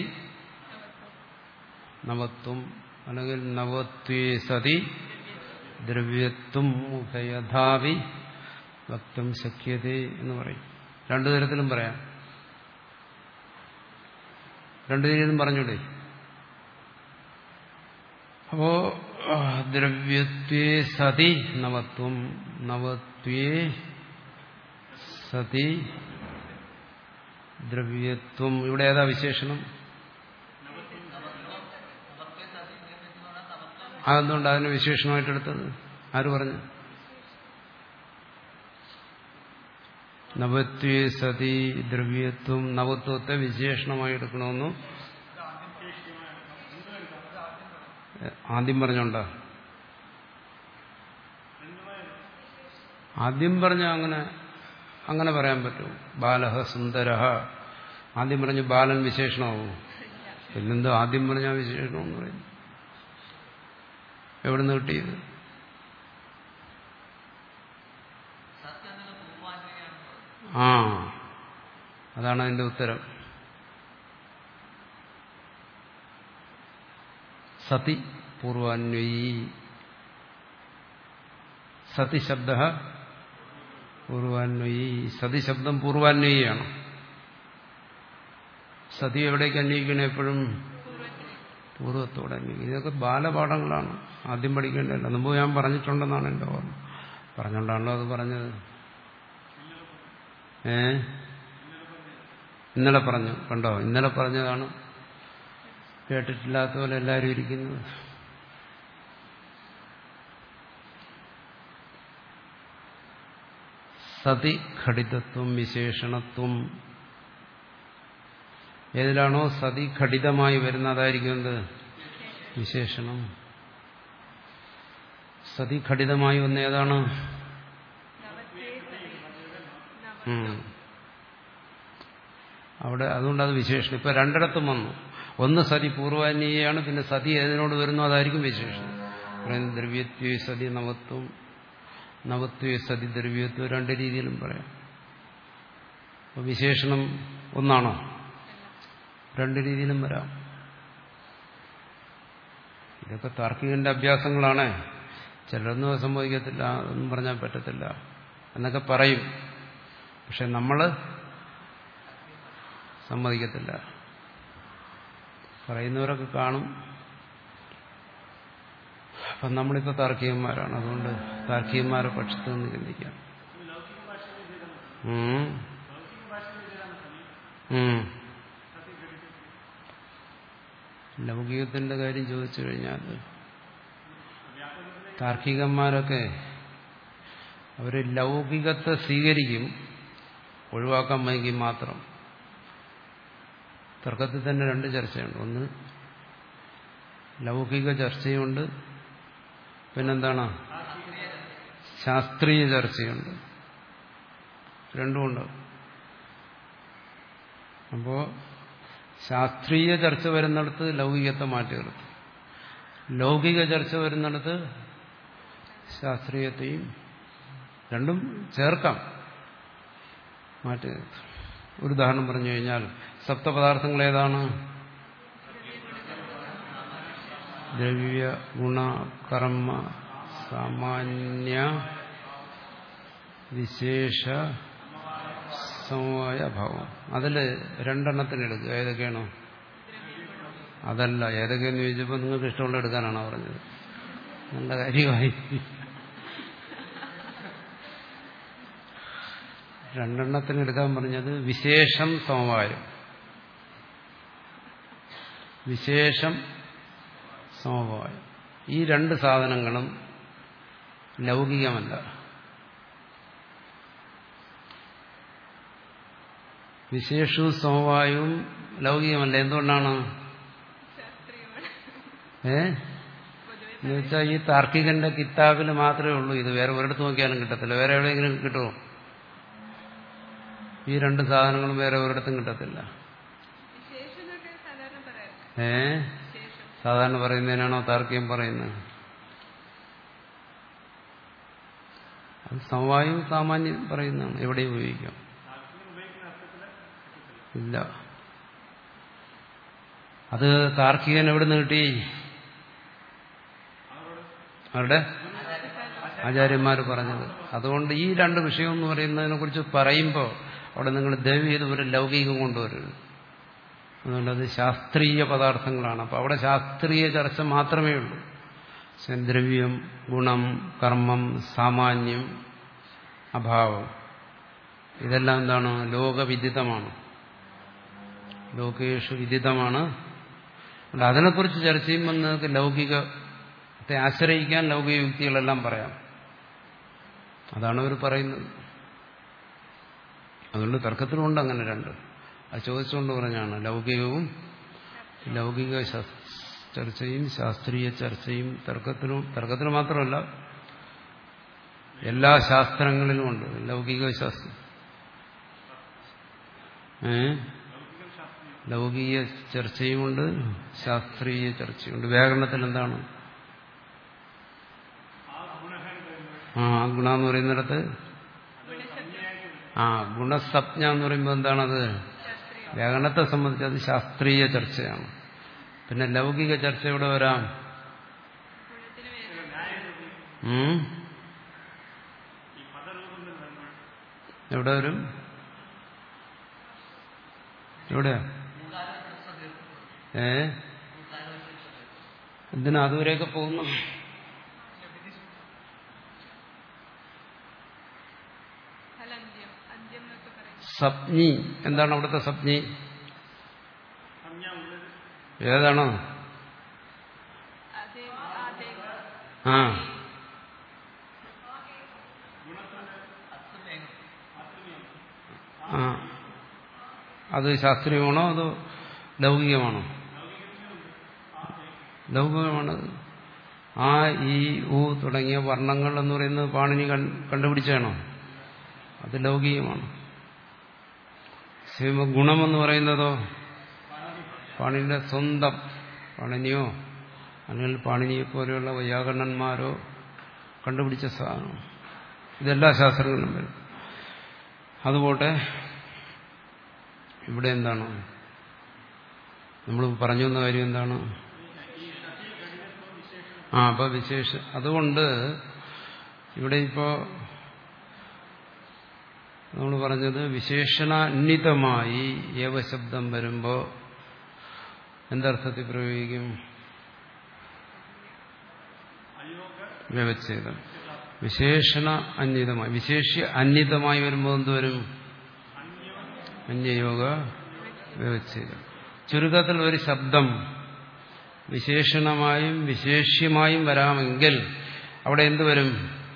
നവത്വം, അല്ലെങ്കിൽ നവത്വേ സതി ദ്രവ്യത്വം ഉഭയഥാവി വക്തം ശക്യതേ എന്ന് പറയും. രണ്ടു തരത്തിലും പറയാം. രണ്ടു രീതിയിലും പറഞ്ഞൂടെ? അപ്പോ ദ്രവ്യത്വേ സതി നവത്വം, നവത്വേ സതി ദ്രവ്യത്വം. ഇവിടെ ഏതാ വിശേഷണം? അതെന്തുകൊണ്ട് അതിന് വിശേഷണമായിട്ടെടുത്തത്? ആര് പറഞ്ഞു? നവത്വേ സതി ദ്രവ്യത്വം, നവത്വത്തെ വിശേഷണമായി എടുക്കണമെന്നും ആദ്യം പറഞ്ഞോണ്ടാ? ആദ്യം പറഞ്ഞ അങ്ങനെ അങ്ങനെ പറയാൻ പറ്റും. ബാലഹ സുന്ദരഹ, ആദ്യം പറഞ്ഞ് ബാലൻ വിശേഷണമാവും. പിന്നെന്തോ ആദ്യം പറഞ്ഞ വിശേഷണമെന്ന് പറയുന്നു. എവിടെ നിന്ന് കിട്ടിയത്? ആ, അതാണ് അതിന്റെ ഉത്തരം. സതി പൂർവാന്വയി, സതി ശബ്ദ പൂർവാന്വയി. സതി ശബ്ദം പൂർവാന്വയിയാണ്. സതി എവിടേക്ക് അന്വയിക്കണം? എപ്പോഴും പൂർവ്വത്തോടെ അന്വയിക്കും. ഇതൊക്കെ ബാലപാഠങ്ങളാണ്, ആദ്യം പഠിക്കേണ്ടതല്ല. മുമ്പ് ഞാൻ പറഞ്ഞിട്ടുണ്ടെന്നാണ് എൻ്റെ ഓർമ്മ. പറഞ്ഞുകൊണ്ടാണല്ലോ അത് പറഞ്ഞത്. ഏ ഇന്നലെ പറഞ്ഞു, കണ്ടോ? ഇന്നലെ പറഞ്ഞതാണ് കേട്ടിട്ടില്ലാത്ത പോലെ എല്ലാവരും ഇരിക്കുന്നത്. സതി ഘടിതത്വം വിശേഷണത്വം. ഏതിലാണോ സതി ഘടിതമായി വരുന്നത് അതായിരിക്കും എന്ത്? വിശേഷണം. സതി ഘടിതമായി വന്ന ഏതാണ്? അവിടെ, അതുകൊണ്ട് അത് വിശേഷണം. ഇപ്പൊ രണ്ടിടത്തും വന്നു. ഒന്ന് സതി പൂർവാന്വയിയാണ്, പിന്നെ സതി ഏതിനോട് വരുന്നു അതായിരിക്കും വിശേഷണം. പറയുന്നത് ദ്രവ്യത്വേ സതി നവത്വം, നവത്വേ സതി ദ്രവ്യത്വം. രണ്ട് രീതിയിലും പറയാം. അപ്പൊ വിശേഷണം ഒന്നാണോ? രണ്ട് രീതിയിലും വരാം. ഇതൊക്കെ താർക്കികന്റെ അഭ്യാസങ്ങളാണ്. ചിലരൊന്നും സംഭവിക്കത്തില്ല, അതൊന്നും പറഞ്ഞാൽ പറ്റത്തില്ല എന്നൊക്കെ പറയും. പക്ഷെ നമ്മൾ സമ്മതിക്കത്തില്ല. പറയുന്നവരൊക്കെ കാണും. അപ്പം നമ്മളിപ്പോൾ താർക്കികന്മാരാണ്. അതുകൊണ്ട് താർക്കികന്മാരെ പക്ഷത്ത് നിന്ന് ചിന്തിക്കാം. ലൗകികത്തിന്റെ കാര്യം ചോദിച്ചു കഴിഞ്ഞാൽ താർക്കികന്മാരൊക്കെ അവര് ലൗകികത്തെ സ്വീകരിക്കും, ഒഴിവാക്കാൻ വൈകി മാത്രം. തർക്കത്തിൽ തന്നെ രണ്ട് ചർച്ചയുണ്ട്. ഒന്ന് ലൗകിക ചർച്ചയുണ്ട്, പിന്നെന്താണ് ശാസ്ത്രീയ ചർച്ചയുണ്ട്. രണ്ടുമുണ്ട്. അപ്പോ ശാസ്ത്രീയ ചർച്ച വരുന്നിടത്ത് ലൗകികത്തെ മാറ്റി നിർത്തും, ലൗകിക ചർച്ച വരുന്നിടത്ത് ശാസ്ത്രീയത്തെയും രണ്ടും ചേർക്കാം, മാറ്റി നിർത്തും. ഒരു ഉദാഹരണം പറഞ്ഞു കഴിഞ്ഞാൽ സപ്തപദാർത്ഥങ്ങൾ ഏതാണ്? ദ്രവ്യ ഗുണ കർമ്മ സാമാന്യ വിശേഷ സമവായ ഭാവം. അതിൽ രണ്ടെണ്ണത്തിന് എടുക്കുക. ഏതൊക്കെയാണോ? അതല്ല, ഏതൊക്കെയെന്ന് ചോദിച്ചപ്പോൾ നിങ്ങൾക്ക് ഇഷ്ടമുള്ള എടുക്കാനാണോ പറഞ്ഞത്? നല്ല കാര്യമായി. രണ്ടെണ്ണത്തിന് എടുക്കാൻ പറഞ്ഞത് വിശേഷം സമവായം. വിശേഷം സമവായം ഈ രണ്ട് സാധനങ്ങളും ലൗകികമല്ല. വിശേഷവും സമവായവും ലൗകികമല്ല. എന്തുകൊണ്ടാണ്? ഏ എന്നുവെച്ചാൽ ഈ താർക്കികന്റെ കിതാബിൽ മാത്രമേ ഉള്ളൂ ഇത്. വേറെ ഒരിടത്ത് നോക്കിയാലും കിട്ടത്തില്ല. വേറെ എവിടെയെങ്കിലും കിട്ടുമോ? ഈ രണ്ട് സാധനങ്ങളും വേറെ ഒരിടത്തും കിട്ടത്തില്ല. ഏ സാധാരണ പറയുന്നതിനാണോ താർക്കികം പറയുന്നത്? അത് സമവായവും സാമാന്യം പറയുന്നതാണ്. എവിടെയും ഉപയോഗിക്കാം. ഇല്ല, അത് താർക്കികൻ എവിടെ നിന്ന് കിട്ടി? അവരുടെ ആചാര്യന്മാർ പറഞ്ഞത്. അതുകൊണ്ട് ഈ രണ്ട് വിഷയം എന്ന് പറയുന്നതിനെ കുറിച്ച് പറയുമ്പോൾ അവിടെ നിങ്ങൾ ദയവ് ചെയ്ത് ഒരു ലൗകികം കൊണ്ടുവരുന്നത്. അതുകൊണ്ട് അത് ശാസ്ത്രീയ പദാർത്ഥങ്ങളാണ്. അപ്പോൾ അവിടെ ശാസ്ത്രീയ ചർച്ച മാത്രമേ ഉള്ളൂ. ദ്രവ്യം, ഗുണം, കർമ്മം, സാമാന്യം, അഭാവം, ഇതെല്ലാം എന്താണ്? ലോകവിദിതമാണ്, ലോകേഷു വിദിതമാണ്. അതുകൊണ്ട് അതിനെക്കുറിച്ച് ചർച്ച ചെയ്യുമ്പോൾ നിങ്ങൾക്ക് ലൗകികത്തെ ആശ്രയിക്കാൻ ലൗകിക യുക്തികളെല്ലാം പറയാം. അതാണ് അവർ പറയുന്നത്. അതുകൊണ്ട് തർക്കത്തിലുണ്ട് അങ്ങനെ രണ്ട്. അത് ചോദിച്ചുകൊണ്ട് പറഞ്ഞാണ് ലൗകികവും ലൗകിക ചർച്ചയും ശാസ്ത്രീയ ചർച്ചയും തർക്കത്തിനും തർക്കത്തിന് മാത്രമല്ല എല്ലാ ശാസ്ത്രങ്ങളിലും ഉണ്ട് ലൗകിക ശാസ്ത്രം. ഏ ലൗകിക ചർച്ചയുമുണ്ട്, ശാസ്ത്രീയ ചർച്ചയുണ്ട്. വ്യാകരണത്തിൽ എന്താണ്? ആ ഗുണ എന്ന് പറയുന്നിടത്ത് ആ ഗുണസപ്ഞ എന്ന് പറയുമ്പോൾ എന്താണത്? വ്യാകരണത്തെ സംബന്ധിച്ച് അത് ശാസ്ത്രീയ ചർച്ചയാണ്. പിന്നെ ലൗകിക ചർച്ച എവിടെ വരാം? എവിടെ വരും? എവിടെയാ? ഏ എന്തിനാ അതുവരെയൊക്കെ പോകുന്നു? സപ്ഞി എന്താണ് അവിടുത്തെ സപ്ഞി? ഏതാണോ? ആ ആ അത് ശാസ്ത്രീയമാണോ അതോ ലൗകികമാണോ? ലൗകികമാണത്. ആ ഈ ഊ തുടങ്ങിയ വർണ്ണങ്ങൾ എന്ന് പറയുന്നത് പാണിനി കണ്ടുപിടിച്ചാണോ? അത് ലൗകികമാണ്. ഗുണമെന്ന് പറയുന്നതോ പാണിനിയുടെ സ്വന്തം, പാണിനിയോ അല്ലെങ്കിൽ പാണിനിയെ പോലെയുള്ള വൈയാകരണന്മാരോ കണ്ടുപിടിച്ച സാധനം. ഇതെല്ലാ ശാസ്ത്രങ്ങളിലും വരും. അതുപോലെ ഇവിടെ എന്താണ് നമ്മൾ പറഞ്ഞു വന്ന കാര്യം? എന്താണ്? ആ അപ്പൊ വിശേഷ അതുകൊണ്ട് ഇവിടെ ഇപ്പോ നമ്മൾ പറഞ്ഞത് വിശേഷണാന്വിതമായി ഏവശബ്ദം വരുമ്പോൾ എന്തർത്ഥത്തിൽ പ്രയോഗിക്കും? വ്യവച്ഛേദം. വിശേഷണ അന്വിതമായി വിശേഷ്യ അന്വിതമായി വരുമ്പോൾ എന്തുവരും? അന്യയോഗ വ്യവച്ഛേദം. ചുരുക്കത്തിൽ ഒരു ശബ്ദം വിശേഷണമായും വിശേഷ്യമായും വരാമെങ്കിൽ അവിടെ എന്തുവരും?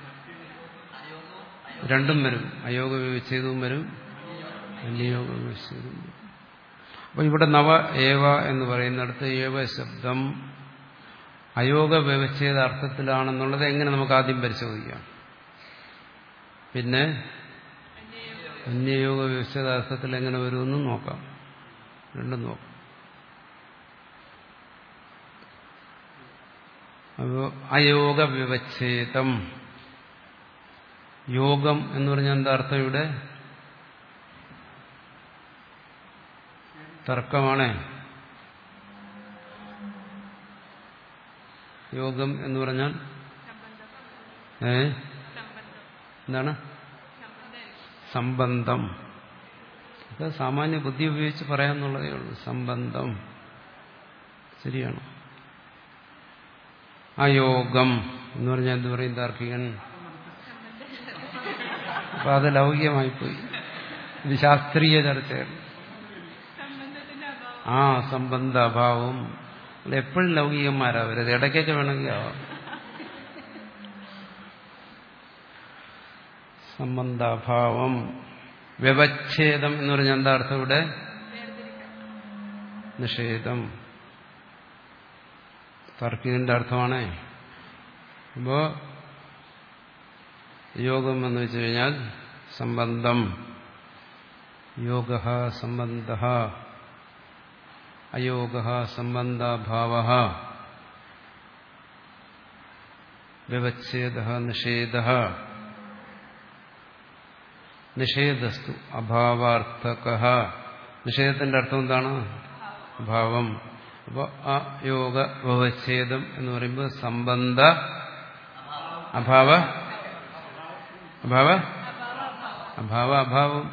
രണ്ടും വരും. അയോഗ വ്യവച്ഛേദവും വരും, അന്യയോഗ വ്യവച്ഛേദവും വരും. അപ്പൊ ഇവിടെ നവ ഏവ എന്ന് പറയുന്നിടത്ത് ഏവ ശബ്ദം അയോഗ വ്യവച്ഛേദ അർത്ഥത്തിലാണെന്നുള്ളത് എങ്ങനെ നമുക്ക് ആദ്യം പരിശോധിക്കാം? പിന്നെ അന്യയോഗ വ്യവച്ഛേദാർത്ഥത്തിൽ എങ്ങനെ വരുമെന്നും നോക്കാം. രണ്ടും നോക്കാം. അപ്പോ അയോഗ വ്യവച്ഛേദം, യോഗം എന്ന് പറഞ്ഞാൽ എന്താ അർത്ഥം? ഇവിടെ തർക്കമാണേ. യോഗം എന്ന് പറഞ്ഞാൽ ഏ എന്താണ്? സംബന്ധം. അത് സാമാന്യ ബുദ്ധി ഉപയോഗിച്ച് പറയാമെന്നുള്ളതേ ഉള്ളൂ. സംബന്ധം ശരിയാണ്. അയോഗം എന്ന് പറഞ്ഞാൽ എന്ത് പറയും താർക്കികൻ? അപ്പൊ അത് ലൗകികമായിപ്പോയി. ഇത് ശാസ്ത്രീയ ചർച്ചയാണ്. ആ സംബന്ധ അഭാവം എപ്പോഴും ലൗകികന്മാരാവരുത്, ഇടയ്ക്കൊക്കെ വേണമെങ്കിൽ ആവാം. സംബന്ധാഭാവം. വ്യവച്ഛേദം എന്ന് പറഞ്ഞാൽ എന്താ അർത്ഥം? ഇവിടെ നിഷേധം. താർക്കികന്റെ അർത്ഥമാണ്. അപ്പോ യോഗം എന്ന് വെച്ച് കഴിഞ്ഞാൽ സംബന്ധം. യോഗ സംബന്ധ, അയോഗ സംബന്ധാഭാവ, വ്യവച്ഛേദ നിഷേധ. നിഷേധസ്തു അഭാവാർത്ഥക. നിഷേധത്തിന്റെ അർത്ഥം എന്താണ്? അഭാവം. അപ്പോൾ അയോഗ വ്യവച്ഛേദം എന്ന് പറയുമ്പോൾ സംബന്ധ അഭാവ അഭാവ അഭാവ അഭാവം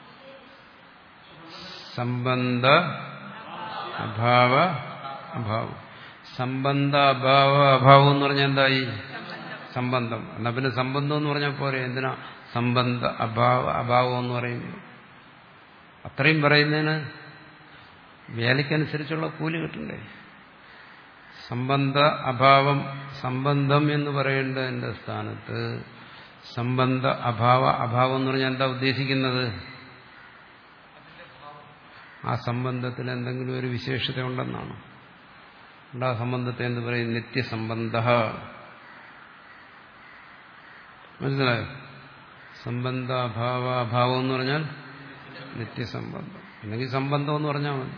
സംബന്ധ അഭാവ അഭാവം. സംബന്ധ അഭാവ അഭാവം എന്ന് പറഞ്ഞാൽ എന്തായി? സംബന്ധം. എന്നാ പിന്നെ സംബന്ധം എന്ന് പറഞ്ഞാൽ പോരെ? എന്തിനാ സംബന്ധ അഭാവ അഭാവം എന്ന് പറയുന്നു? അത്രയും പറയുന്നതിന് വേലയ്ക്കനുസരിച്ചുള്ള കൂലി കിട്ടണ്ടേ? സംബന്ധ അഭാവം, സംബന്ധം എന്ന് പറയേണ്ടതിന്റെ സ്ഥാനത്ത് സംബന്ധ അഭാവ അഭാവം എന്ന് പറഞ്ഞാൽ എന്താ ഉദ്ദേശിക്കുന്നത്? ആ സംബന്ധത്തിൽ എന്തെങ്കിലും ഒരു വിശേഷത ഉണ്ടെന്നാണ്. ആ സംബന്ധത്തെ എന്ത് പറയും? നിത്യസംബന്ധ. മനസ്സിലായോ? സംബന്ധ അഭാവ അഭാവം എന്ന് പറഞ്ഞാൽ നിത്യസംബന്ധം. അല്ലെങ്കിൽ സംബന്ധം എന്ന് പറഞ്ഞാൽ മതി.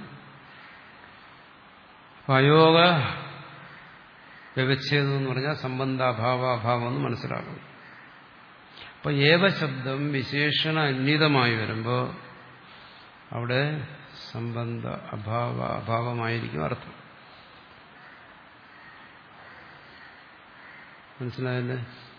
അയോഗ വ്യവച്ഛേദം എന്ന് പറഞ്ഞാൽ സംബന്ധാഭാവ അഭാവം എന്ന് മനസ്സിലാക്കണം. അപ്പൊ ഏവ ശബ്ദം വിശേഷണ അന്വിതമായി വരുമ്പോൾ അവിടെ സംബന്ധ അഭാവ അഭാവമായിരിക്കും അർത്ഥം. മനസ്സിലായല്ലേ?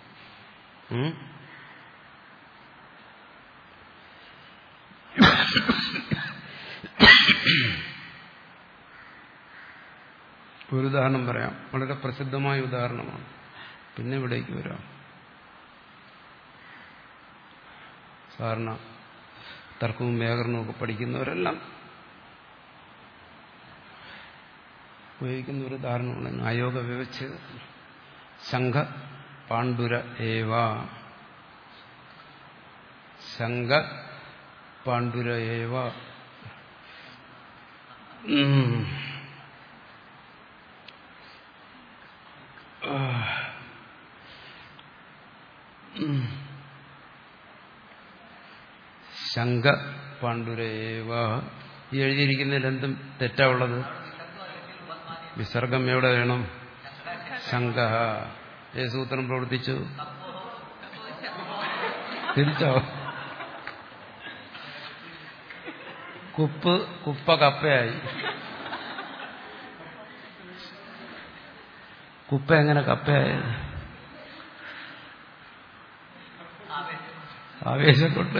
ഒരു ഉദാഹരണം പറയാം. വളരെ പ്രസിദ്ധമായ ഉദാഹരണമാണ്. പിന്നെ ഇവിടേക്ക് വരാം. സാധാരണ തർക്കവും വ്യാകരണവും ഒക്കെ പഠിക്കുന്നവരെല്ലാം ഉപയോഗിക്കുന്ന ഒരു ഉദാഹരണമാണ് അയോഗ വ്യവച്ഛേദം. ശംഖ പാണ്ഡുര ഏവ. ശംഖ പാണ്ഡുര ഏവ. ശംഖ പാണ്ഡുരേവ. ഈ എഴുതിയിരിക്കുന്നതിൽ എന്തും തെറ്റാ ഉള്ളത്? വിസർഗം എവിടെ വേണം? ശംഖ. ഏ സൂത്രം പ്രവർത്തിച്ചു? തിരിച്ചോ? കുപ്പ് കുപ്പ കപ്പയായി. കുപ്പ എങ്ങനെ കപ്പയായത്? ആവേശം കൊണ്ട്.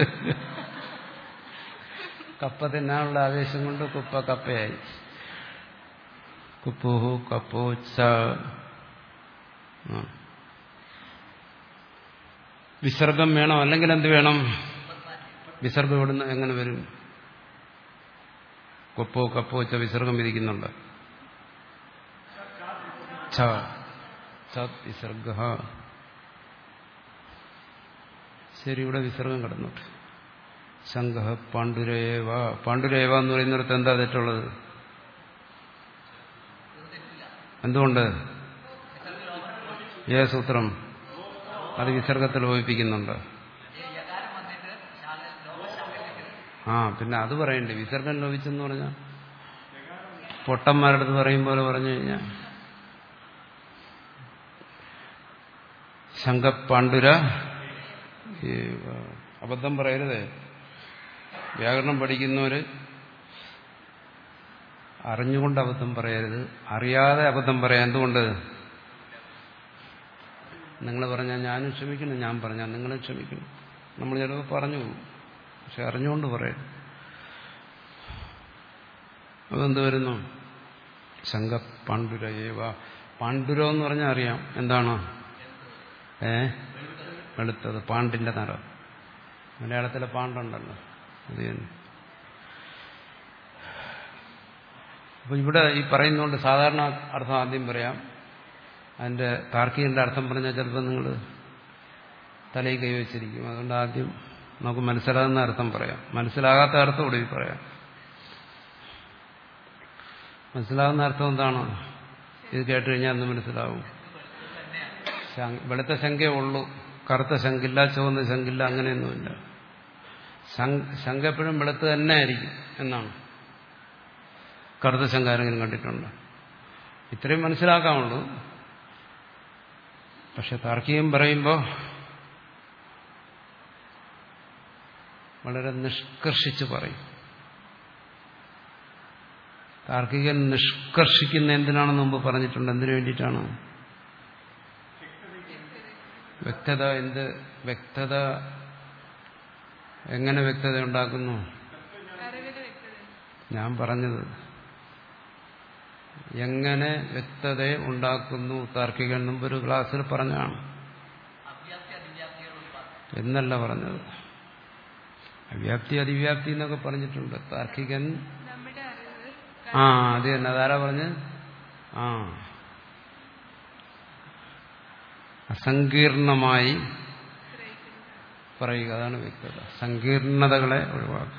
കപ്പ തിന്നാനുള്ള ആവേശം കൊണ്ട് കുപ്പ കപ്പയായി. കുപ്പുഹു കപ്പോച്ച. വിസർഗം വേണം. അല്ലെങ്കിൽ എന്ത് വേണം? വിസർഗം ഇവിടുന്ന് എങ്ങനെ വരും? കൊപ്പോ കപ്പോച്ച വിസർഗം വിധിക്കുന്നുണ്ട്. വിസർഗ. ശരി, ഇവിടെ വിസർഗം കിടന്നോട്ടെ. ശംഖ പാണ്ഡുരേവ. പാണ്ഡുരേവ എന്ന് പറയുന്നിടത്ത് എന്താ തെറ്റുള്ളത്? എന്തുകൊണ്ട്? ഏ സൂത്രം അത് വിസർഗത്തിൽ ലോപിപ്പിക്കുന്നുണ്ട്. ആ പിന്നെ അത് പറയണ്ടേ. വിസർഗം ലോപിച്ചെന്ന് പറഞ്ഞാൽ പൊട്ടന്മാരുടെ അടുത്ത് പറയും പോലെ പറഞ്ഞു കഴിഞ്ഞാൽ ശങ്കപാണ്ഡുര അബദ്ധം പറയരുതേ. വ്യാകരണം പഠിക്കുന്നവര് അറിഞ്ഞുകൊണ്ട് അബദ്ധം പറയരുത്, അറിയാതെ അബദ്ധം പറയാം. എന്തുകൊണ്ട്? നിങ്ങൾ പറഞ്ഞാൽ ഞാനും ക്ഷമിക്കണം, ഞാൻ പറഞ്ഞാൽ നിങ്ങളും ക്ഷമിക്കണം. നമ്മൾ ചിലപ്പോൾ പറഞ്ഞു പോകും, പക്ഷെ അറിഞ്ഞുകൊണ്ട് പറയും. അതെന്ത് വരുന്നു? ശങ്ക പാണ്ഡുര ഏവ. പാണ്ഡുരം എന്ന് പറഞ്ഞാൽ അറിയാം എന്താണ്? ഏ വെളുത്തത്, പാണ്ടിന്റെ നിറം. മലയാളത്തിലെ പാണ്ടുണ്ടല്ലോ, അത് തന്നെ. അപ്പൊ ഇവിടെ ഈ പറയുന്നതുകൊണ്ട് സാധാരണ അർത്ഥം ആദ്യം പറയാം. അതിന്റെ താർക്കികന്റെ അർത്ഥം പറഞ്ഞാൽ ചിലപ്പോൾ നിങ്ങൾ തലയിൽ കൈവച്ചിരിക്കും. അതുകൊണ്ട് ആദ്യം നമുക്ക് മനസ്സിലാകുന്ന അർത്ഥം പറയാം, മനസ്സിലാകാത്ത അർത്ഥം ഒടുവിൽ പറയാം. മനസ്സിലാകുന്ന അർത്ഥം എന്താണ്? ഇത് കേട്ട് കഴിഞ്ഞാൽ അന്ന് മനസ്സിലാവും. വെളുത്ത ശങ്കേ ഉള്ളൂ, കറുത്ത ശങ്കില്ല, ചുവന്ന ശങ്കില്ല, അങ്ങനെയൊന്നുമില്ല. ശങ്ക എപ്പോഴും വെളുത്ത് തന്നെ ആയിരിക്കും എന്നാണ്. കറുത്ത ശങ്ക ആരെങ്കിലും കണ്ടിട്ടുണ്ട്? ഇത്രയും മനസ്സിലാക്കാമുള്ളൂ. പക്ഷെ താർക്കികം പറയുമ്പോൾ വളരെ നിഷ്കർഷിച്ച് പറയും. താർക്കികൻ നിഷ്കർഷിക്കുന്ന എന്തിനാണെന്ന് മുമ്പ് പറഞ്ഞിട്ടുണ്ട്. എന്തിനു വേണ്ടിയിട്ടാണ്? വ്യക്തത. എന്ത് വ്യക്തത? എങ്ങനെ വ്യക്തത ഉണ്ടാക്കുന്നു? ഞാൻ പറഞ്ഞത് എങ്ങനെ വ്യക്തത ഉണ്ടാക്കുന്നു താർക്കികൻ മുമ്പ് ഒരു ക്ലാസ്സിൽ പറഞ്ഞാണ് എന്നല്ല പറഞ്ഞത്. അവ്യാപ്തി അതിവ്യാപ്തി എന്നൊക്കെ പറഞ്ഞിട്ടുണ്ട്. താർക്കികൻ ആ അത് തന്നെ. അതാരാ പറഞ്ഞ്? ആ അസങ്കീർണമായി പറയുക, അതാണ് വ്യക്തത. സങ്കീർണതകളെ ഒഴിവാക്കുക.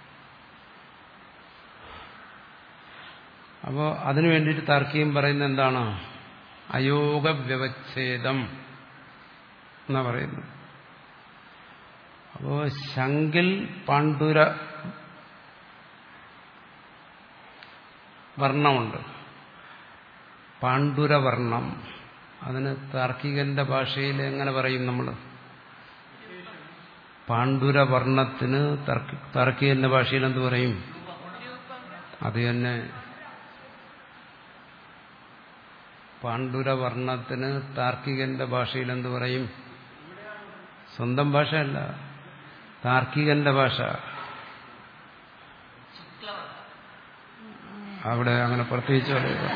അപ്പോൾ അതിനു വേണ്ടിയിട്ട് താർക്കികം പറയുന്നത് എന്താണ്? അയോഗ വ്യവച്ഛേദം എന്നാ പറയുന്നത്. അപ്പോ ശങ്കിൽ പാണ്ഡുര വർണ്ണമുണ്ട്, പാണ്ഡുരവർണ്ണം. അതിന് താർക്കികന്റെ ഭാഷയിൽ എങ്ങനെ പറയും നമ്മൾ? പാണ്ഡുരവർണ്ണത്തിന് താർക്കികന്റെ ഭാഷയിൽ എന്ത് പറയും? അത് തന്നെ. പാണ്ഡുരവർണ്ണത്തിന് താർക്കികന്റെ ഭാഷയിൽ എന്ത് പറയും? സ്വന്തം ഭാഷയല്ല, താർക്കികന്റെ ഭാഷ. അവിടെ അങ്ങനെ പ്രത്യേകിച്ച് പറയുക.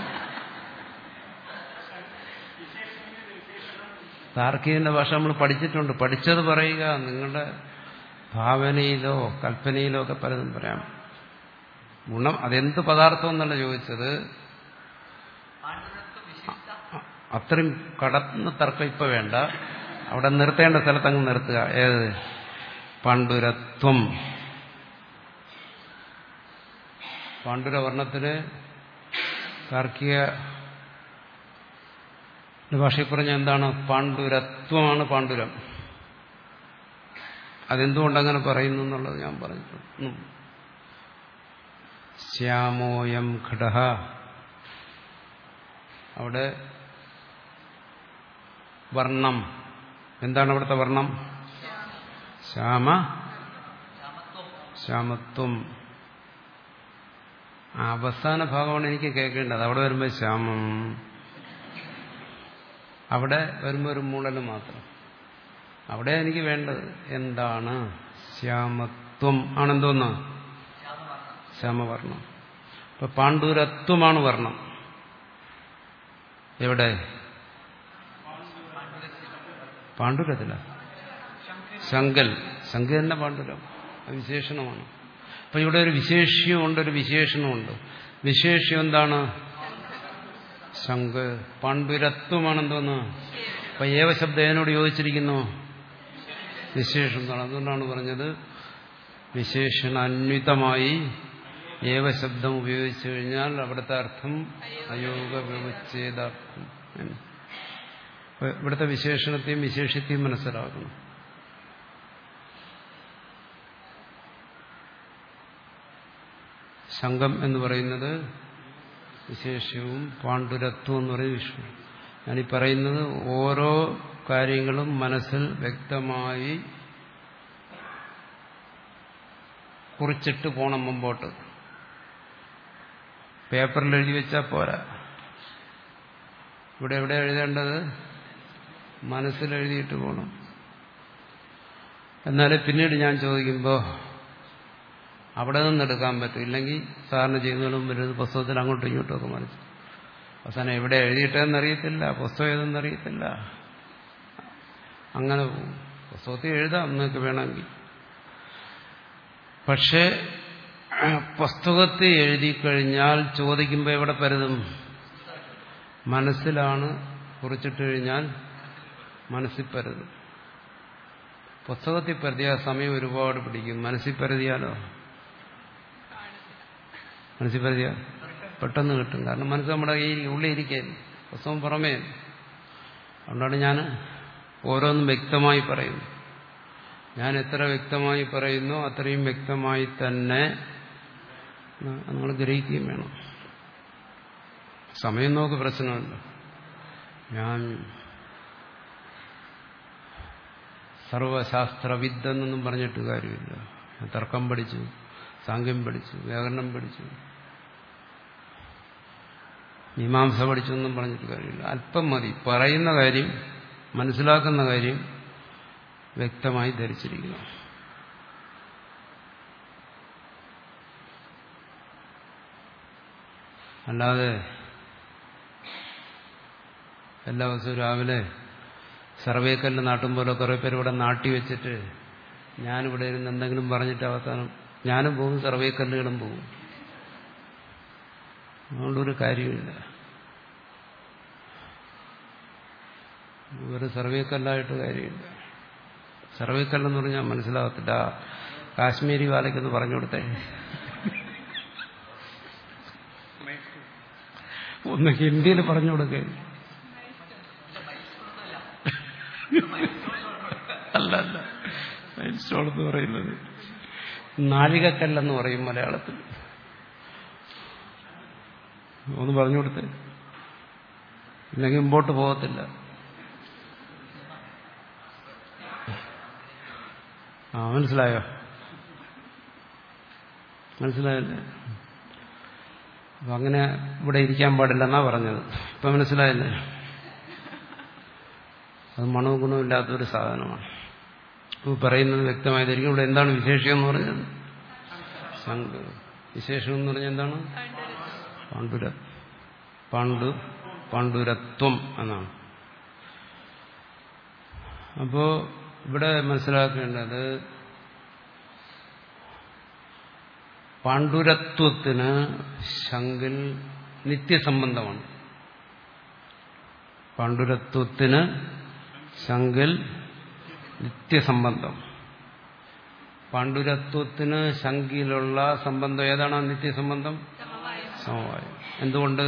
താർക്കികന്റെ ഭാഷ നമ്മൾ പഠിച്ചിട്ടുണ്ട്. പഠിച്ചത് പറയുക. നിങ്ങളുടെ ഭാവനയിലോ കൽപ്പനയിലോ ഒക്കെ പലതും പറയാം. ഗുണം അതെന്ത് പദാർത്ഥം എന്നല്ല ചോദിച്ചത്. അത്രയും കടന്ന് തർക്കം ഇപ്പൊ വേണ്ട. അവിടെ നിർത്തേണ്ട സ്ഥലത്തങ്ങ് നിർത്തുക. ഏത്? പാണ്ഡുരത്വം. പാണ്ഡുരവർണ്ണത്തിന് താർക്കിക ഭാഷയിൽ പറഞ്ഞ എന്താണ്? പാണ്ഡുരത്വമാണ് പാണ്ഡുരം. അതെന്തുകൊണ്ടങ്ങനെ പറയുന്നു എന്നുള്ളത് ഞാൻ പറഞ്ഞിട്ടുണ്ട്. ശ്യാമോയം ഘടഃ. അവിടെ വർണ്ണം എന്താണ്? അവിടുത്തെ വർണ്ണം ശ്യാമ, ശ്യാമത്വം. ആ അവസാന ഭാഗമാണ് എനിക്ക് കേൾക്കേണ്ടത്. അവിടെ വരുമ്പോൾ ശ്യാമം, അവിടെ വരുമ്പോൾ ഒരു മൂളല് മാത്രം. അവിടെ എനിക്ക് വേണ്ടത് എന്താണ്? ശ്യാമത്വം ആണെന്തോന്ന്? ശ്യാമവർണ്ണം. ഇപ്പൊ പാണ്ഡുരത്വമാണ് വർണ്ണം. എവിടെ? പാണ്ഡുരത്തില ശങ്കൽ. ശങ്ക തന്നെ പാണ്ഡുരം, അത് വിശേഷണമാണ്. അപ്പൊ ഇവിടെ ഒരു വിശേഷ്യമുണ്ട്, ഒരു വിശേഷണമുണ്ട്. വിശേഷ്യം എന്താണ്? ശങ്ക്. പാണ്ഡുരത്വമാണെന്തോന്ന്? അപ്പൊ ഏവശബ്ദം ഏതിനോട് യോജിച്ചിരിക്കുന്നു? വിശേഷം. അതുകൊണ്ടാണ് പറഞ്ഞത് വിശേഷണാന്വിതമായി ഏവശബ്ദം ഉപയോഗിച്ചു കഴിഞ്ഞാൽ അവിടുത്തെ അർത്ഥം അയോഗ വ്യവച്ഛേദാർത്ഥം. ഇവിടുത്തെ വിശേഷണത്തെയും വിശേഷ്യത്തെയും മനസ്സിലാക്കണം. ശങ്കം എന്ന് പറയുന്നത് വിശേഷവും പാണ്ഡുരത്വം എന്ന് പറയുന്നത് വിഷ്ണു. ഞാനീ പറയുന്നത് ഓരോ കാര്യങ്ങളും മനസ്സിൽ വ്യക്തമായി കുറിച്ചിട്ട് പോണം മുമ്പോട്ട്. പേപ്പറിൽ എഴുതി വെച്ചാൽ പോരാ. ഇവിടെ എവിടെ എഴുതേണ്ടത്? മനസ്സിൽ എഴുതിയിട്ട് പോകണം. എന്നാലേ പിന്നീട് ഞാൻ ചോദിക്കുമ്പോൾ അവിടെ നിന്നെടുക്കാൻ പറ്റും. ഇല്ലെങ്കിൽ സാറിന് ചെയ്യുന്നതിനും വരുന്നത് പുസ്തകത്തിൽ അങ്ങോട്ടും ഇങ്ങോട്ടും ഒക്കെ മനസ്സിൽ അവസാനം എവിടെ എഴുതിയിട്ടെന്നറിയത്തില്ല, പുസ്തകം ഏതെന്നറിയത്തില്ല. അങ്ങനെ പോകും. പുസ്തകത്തിൽ എഴുതാം നിങ്ങൾക്ക് വേണമെങ്കിൽ. പക്ഷെ പുസ്തകത്തിൽ എഴുതിക്കഴിഞ്ഞാൽ ചോദിക്കുമ്പോൾ എവിടെ പരുതും? മനസ്സിലാണ്. കുറിച്ചിട്ട് കഴിഞ്ഞാൽ മനസ്സിൽ പരുതും. പുസ്തകത്തിൽ പരതിയാൽ സമയം ഒരുപാട് പിടിക്കും. മനസ്സിൽ പരതിയാലോ? മനസ്സിൽ പരതിയാൽ പെട്ടെന്ന് കിട്ടും. കാരണം മനസ്സ് നമ്മുടെ ഈ ഉള്ളിൽ ഇരിക്കാൻ, പുസ്തകം പുറമേ. അതുകൊണ്ടാണ് ഞാൻ ഓരോന്നും വ്യക്തമായി പറയുന്നു. ഞാൻ എത്ര വ്യക്തമായി പറയുന്നു അത്രയും വ്യക്തമായി തന്നെ നമ്മൾ ഗ്രഹിക്കുകയും വേണം. സമയം നോക്ക് പ്രശ്നമല്ല. ഞാൻ സർവശാസ്ത്രവിദ്യെന്നൊന്നും പറഞ്ഞിട്ട് കാര്യമില്ല. ഞാൻ തർക്കം പഠിച്ചു, സാങ്ക്യം പഠിച്ചു, വ്യാകരണം പഠിച്ചു, മീമാംസ പഠിച്ചു എന്നും പറഞ്ഞിട്ട് കാര്യമില്ല. അല്പം മതി. പറയുന്ന കാര്യം, മനസ്സിലാക്കുന്ന കാര്യം വ്യക്തമായി ധരിച്ചിരിക്കുന്നു. അല്ലാതെ എല്ലാ ദിവസവും രാവിലെ സർവേക്കല്ല് നാട്ടും പോലെ കുറെ പേര് ഇവിടെ നാട്ടി വെച്ചിട്ട് ഞാനിവിടെ ഇരുന്ന് എന്തെങ്കിലും പറഞ്ഞിട്ട് അവസാനം ഞാനും പോകും, സർവേക്കല്ലുകളും പോകും. അതുകൊണ്ടൊരു കാര്യമില്ല. ഒരു സർവേക്കല്ലായിട്ട് കാര്യമില്ല. സർവേക്കല്ലെന്ന് പറഞ്ഞാൽ മനസ്സിലാകത്തില്ല. കാശ്മീരി വാലയ്ക്കൊന്ന് പറഞ്ഞു കൊടുത്തേ. ഒന്ന് ഹിന്ദിയിൽ പറഞ്ഞു കൊടുക്കേ. അല്ല അല്ല മൈൽ സ്റ്റോൺ എന്ന് പറയുന്നത് നാഴികക്കല്ലെന്ന് പറയും മലയാളത്തിൽ. ഒന്ന് പറഞ്ഞു കൊടുത്തേ, ഇല്ലെങ്കിൽ മുമ്പോട്ട് പോകത്തില്ല. ആ മനസ്സിലായോ? മനസ്സിലായല്ലേ? അപ്പൊ അങ്ങനെ ഇവിടെ ഇരിക്കാൻ പാടില്ലെന്നാ പറഞ്ഞത്. ഇപ്പൊ മനസ്സിലായല്ലേ? അത് മണവും ഗുണവും ഇല്ലാത്തൊരു സാധനമാണ്. പറയുന്നത് വ്യക്തമായതായിരിക്കും. ഇവിടെ എന്താണ് വിശേഷം എന്ന് പറഞ്ഞത്? ശങ്ക. വിശേഷം എന്ന് പറഞ്ഞാൽ എന്താണ്? പാണ്ഡുര പാണ്ഡു പാണ്ഡുരത്വം എന്നാണ്. അപ്പോ ഇവിടെ മനസ്സിലാക്കേണ്ടത് പാണ്ഡുരത്വത്തിന് ശങ്കിൽ നിത്യസംബന്ധമാണ്. പാണ്ഡുരത്വത്തിന് ശങ്കിൽ നിത്യസംബന്ധം. പാണ്ഡുരത്വത്തിന് ശങ്കിലുള്ള സംബന്ധം ഏതാണ്? നിത്യസംബന്ധം, സമവായം. എന്തുകൊണ്ട്?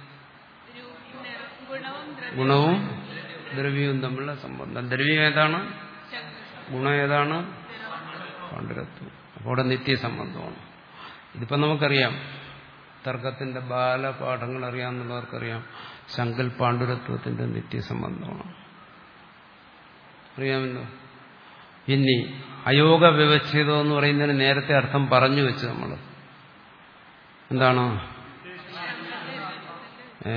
ഗുണവും ദ്രവ്യവും തമ്മിലുള്ള സംബന്ധം. ദ്രവ്യം ഏതാണ്? ഗുണം ഏതാണ്? പാണ്ഡുരത്വം. അപ്പോൾ അവിടെ നിത്യസംബന്ധമാണ്. ഇതിപ്പോ നമുക്കറിയാം, തർക്കത്തിന്റെ ബാലപാഠങ്ങൾ അറിയാമെന്നുള്ളവർക്കറിയാം, ശങ്കൽ പാണ്ഡുരത്വത്തിന്റെ നിത്യസംബന്ധമാണ്. അറിയാമല്ലോ. ഇനി അയോഗ വ്യവച്ഛേദം എന്ന് പറയുന്നതിന് നേരത്തെ അർത്ഥം പറഞ്ഞു വെച്ച് നമ്മൾ എന്താണ്? ഏ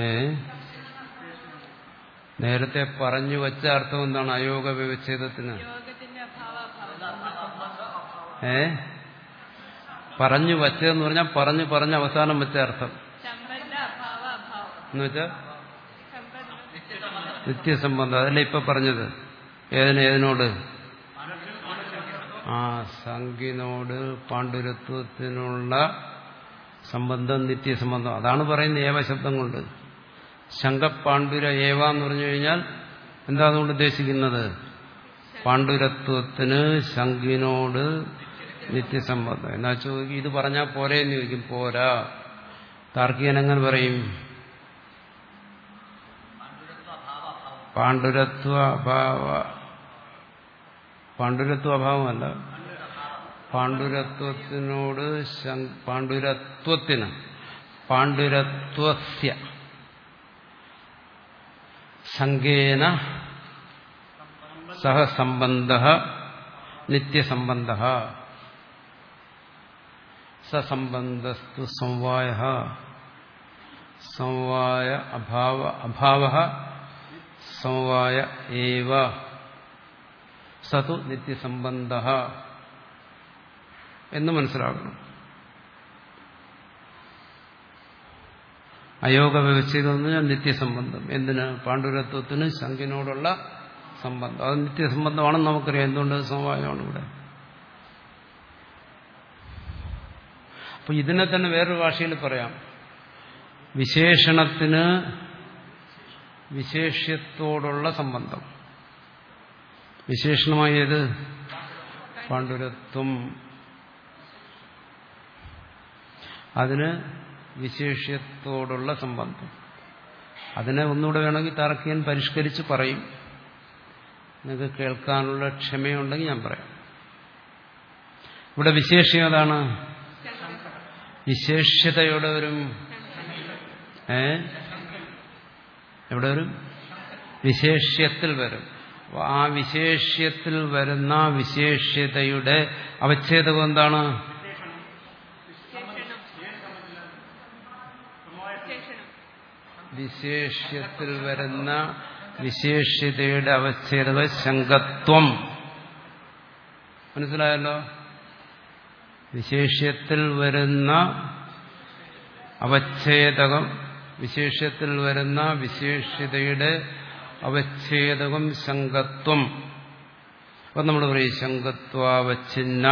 നേരത്തെ പറഞ്ഞു വെച്ച അർത്ഥം എന്താണ്? അയോഗ വ്യവച്ഛേദത്തിന് ഏ പറഞ്ഞു വച്ചതെന്ന് പറഞ്ഞാൽ പറഞ്ഞു പറഞ്ഞ് അവസാനം വെച്ച അർത്ഥം എന്ന് വെച്ചാൽ നിത്യസംബന്ധം. അതല്ലേ ഇപ്പൊ പറഞ്ഞത്? ഏതിന് ഏതിനോട്? ആ സംഖ്യനോട് പാണ്ഡുരത്വത്തിനുള്ള സംബന്ധം നിത്യസംബന്ധം. അതാണ് പറയുന്നത് ഏവ ശബ്ദം കൊണ്ട്. ശങ്കപാണ്ഡുര ഏവ എന്ന് പറഞ്ഞു കഴിഞ്ഞാൽ എന്താ അതുകൊണ്ട് ഉദ്ദേശിക്കുന്നത്? പാണ്ഡുരത്വത്തിന് ശങ്കിനോട് നിത്യസംബന്ധം. എന്നാ ചോദിക്കും, ഇത് പറഞ്ഞാൽ പോരെ എന്ന് ചോദിക്കും. പോരാ. താർക്കികൻ എങ്ങനെ പറയും? പാണ്ഡുരത്വ അഭാവ പാണ്ഡുരത്വ അഭാവമല്ല, പാണ്ഡുരത്വത്തിനോട് പാണ്ഡുരത്വത്തിന് പാണ്ഡുരത്വസ്യ സംഗേന സഹ സംബന്ധഃ നിത്യസംബന്ധഃ സസംബന്ധസ്തു സമവായഃ സമവായ അഭാവ അഭാവഃ സമവായ ഏവ സതു നിത്യസംബന്ധഃ എന്ന് മനസ്സിലാക്കണം. അയോഗ വ്യവച്ഛേദം എന്ന് പറഞ്ഞാൽ നിത്യസംബന്ധം. എന്തിന്? പാണ്ഡുരത്വത്തിന് ശങ്കിനോടുള്ള സംബന്ധം. അത് നിത്യസംബന്ധമാണെന്ന് നമുക്കറിയാം. എന്തുകൊണ്ട്? സമവായമാണ് ഇവിടെ. അപ്പൊ ഇതിനെ തന്നെ വേറൊരു ഭാഷയിൽ പറയാം. വിശേഷണത്തിന് വിശേഷ്യത്തോടുള്ള സംബന്ധം. വിശേഷണമായത് പാണ്ഡുരത്വം. അതിന് വിശേഷ്യത്തോടുള്ള സംബന്ധം. അതിനെ ഒന്നുകൂടെ വേണമെങ്കിൽ താർക്കികൻ പരിഷ്കരിച്ച് പറയും. നിങ്ങൾക്ക് കേൾക്കാനുള്ള ക്ഷമയുണ്ടെങ്കിൽ ഞാൻ പറയാം. ഇവിടെ വിശേഷ്യം ഏതാണ്? വിശേഷ്യതയോടെ വരും. ഏ എവിടെ വരും? വിശേഷ്യത്തിൽ വരും. ആ വിശേഷ്യത്തിൽ വരുന്ന വിശേഷ്യതയുടെ അവച്ഛേദകം എന്താണ്? വിശേഷ്യത്തിൽ വരുന്ന വിശേഷ്യതയുടെ അവച്ഛേദക ശങ്കത്വം. മനസ്സിലായല്ലോ? വിശേഷ്യത്തിൽ വരുന്ന അവച്ഛേദകം, വിശേഷ്യത്തിൽ വരുന്ന വിശേഷ്യതയുടെ അവച്ഛേദകം ശങ്കത്വം. അപ്പൊ നമ്മൾ പറയും ശങ്കത്വാവച്ഛിന്ന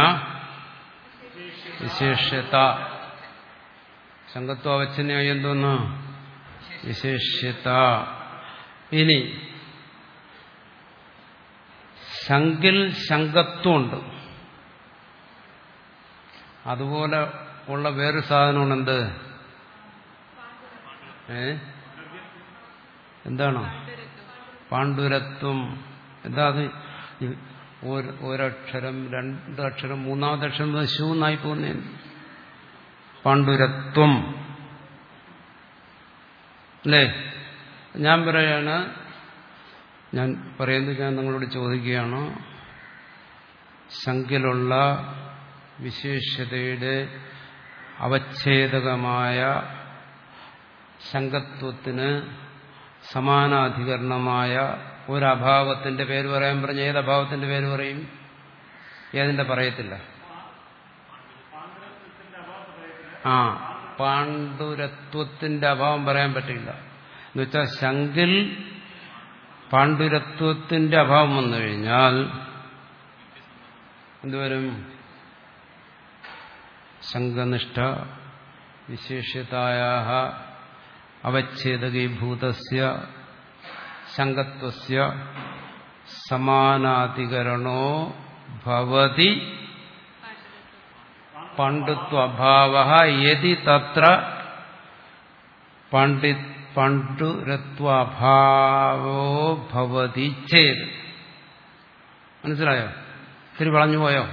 വിശേഷ്യത. ശങ്കത്വാവച്ഛിന്നയായി എന്തോന്ന്? വിശേഷ്യത. ഇനി ശങ്കിൽ ശങ്കത്വമുണ്ട്. അതുപോലെ ഉള്ള വേറൊരു സാധനമാണ് എന്ത്? ഏ എന്താണോ? പാണ്ഡുരത്വം. എന്താ അത്? ഒരക്ഷരം, രണ്ടക്ഷരം, മൂന്നാമത്തെ അക്ഷരം ശൂന്നായി പോകുന്നേ. പാണ്ഡുരത്വം അല്ലേ? ഞാൻ പറയാണ്, ഞാൻ പറയുന്നത് ഞാൻ നിങ്ങളോട് ചോദിക്കുകയാണ്. ശങ്കിലുള്ള വിശേഷ്യതയുടെ അവച്ഛേദകമായ ശങ്കത്വത്തിന് സമാനാധികരണമായ ഒരഭാവത്തിന്റെ പേര് പറയാൻ പറഞ്ഞ ഏതഭാവത്തിന്റെ പേര് പറയും? ഏതിന്റെ പറയത്തില്ല? ആ പാണ്ഡുരത്വത്തിന്റെ അഭാവം പറയാൻ പറ്റില്ല. എന്നുവെച്ചാൽ ശങ്കിൽ പാണ്ഡുരത്വത്തിന്റെ അഭാവം വന്നു കഴിഞ്ഞാൽ എന്തുവരും? ശങ്കനിഷ്ഠ വിശേഷ്യതായാഹ അവച്ഛേദകീഭൂതസ്യ ശങ്കത്വസ്യ സമാനാധികരണോ ഭവതി പാണ്ഡിത്വഭാവഃ യദി തത്ര പാണ്ഡി പാണ്ഡുരത്വഭാവോ ഭവതി ചേത്. മനസ്സിലായോ? ഇത്തിരി വളഞ്ഞുപോയോ?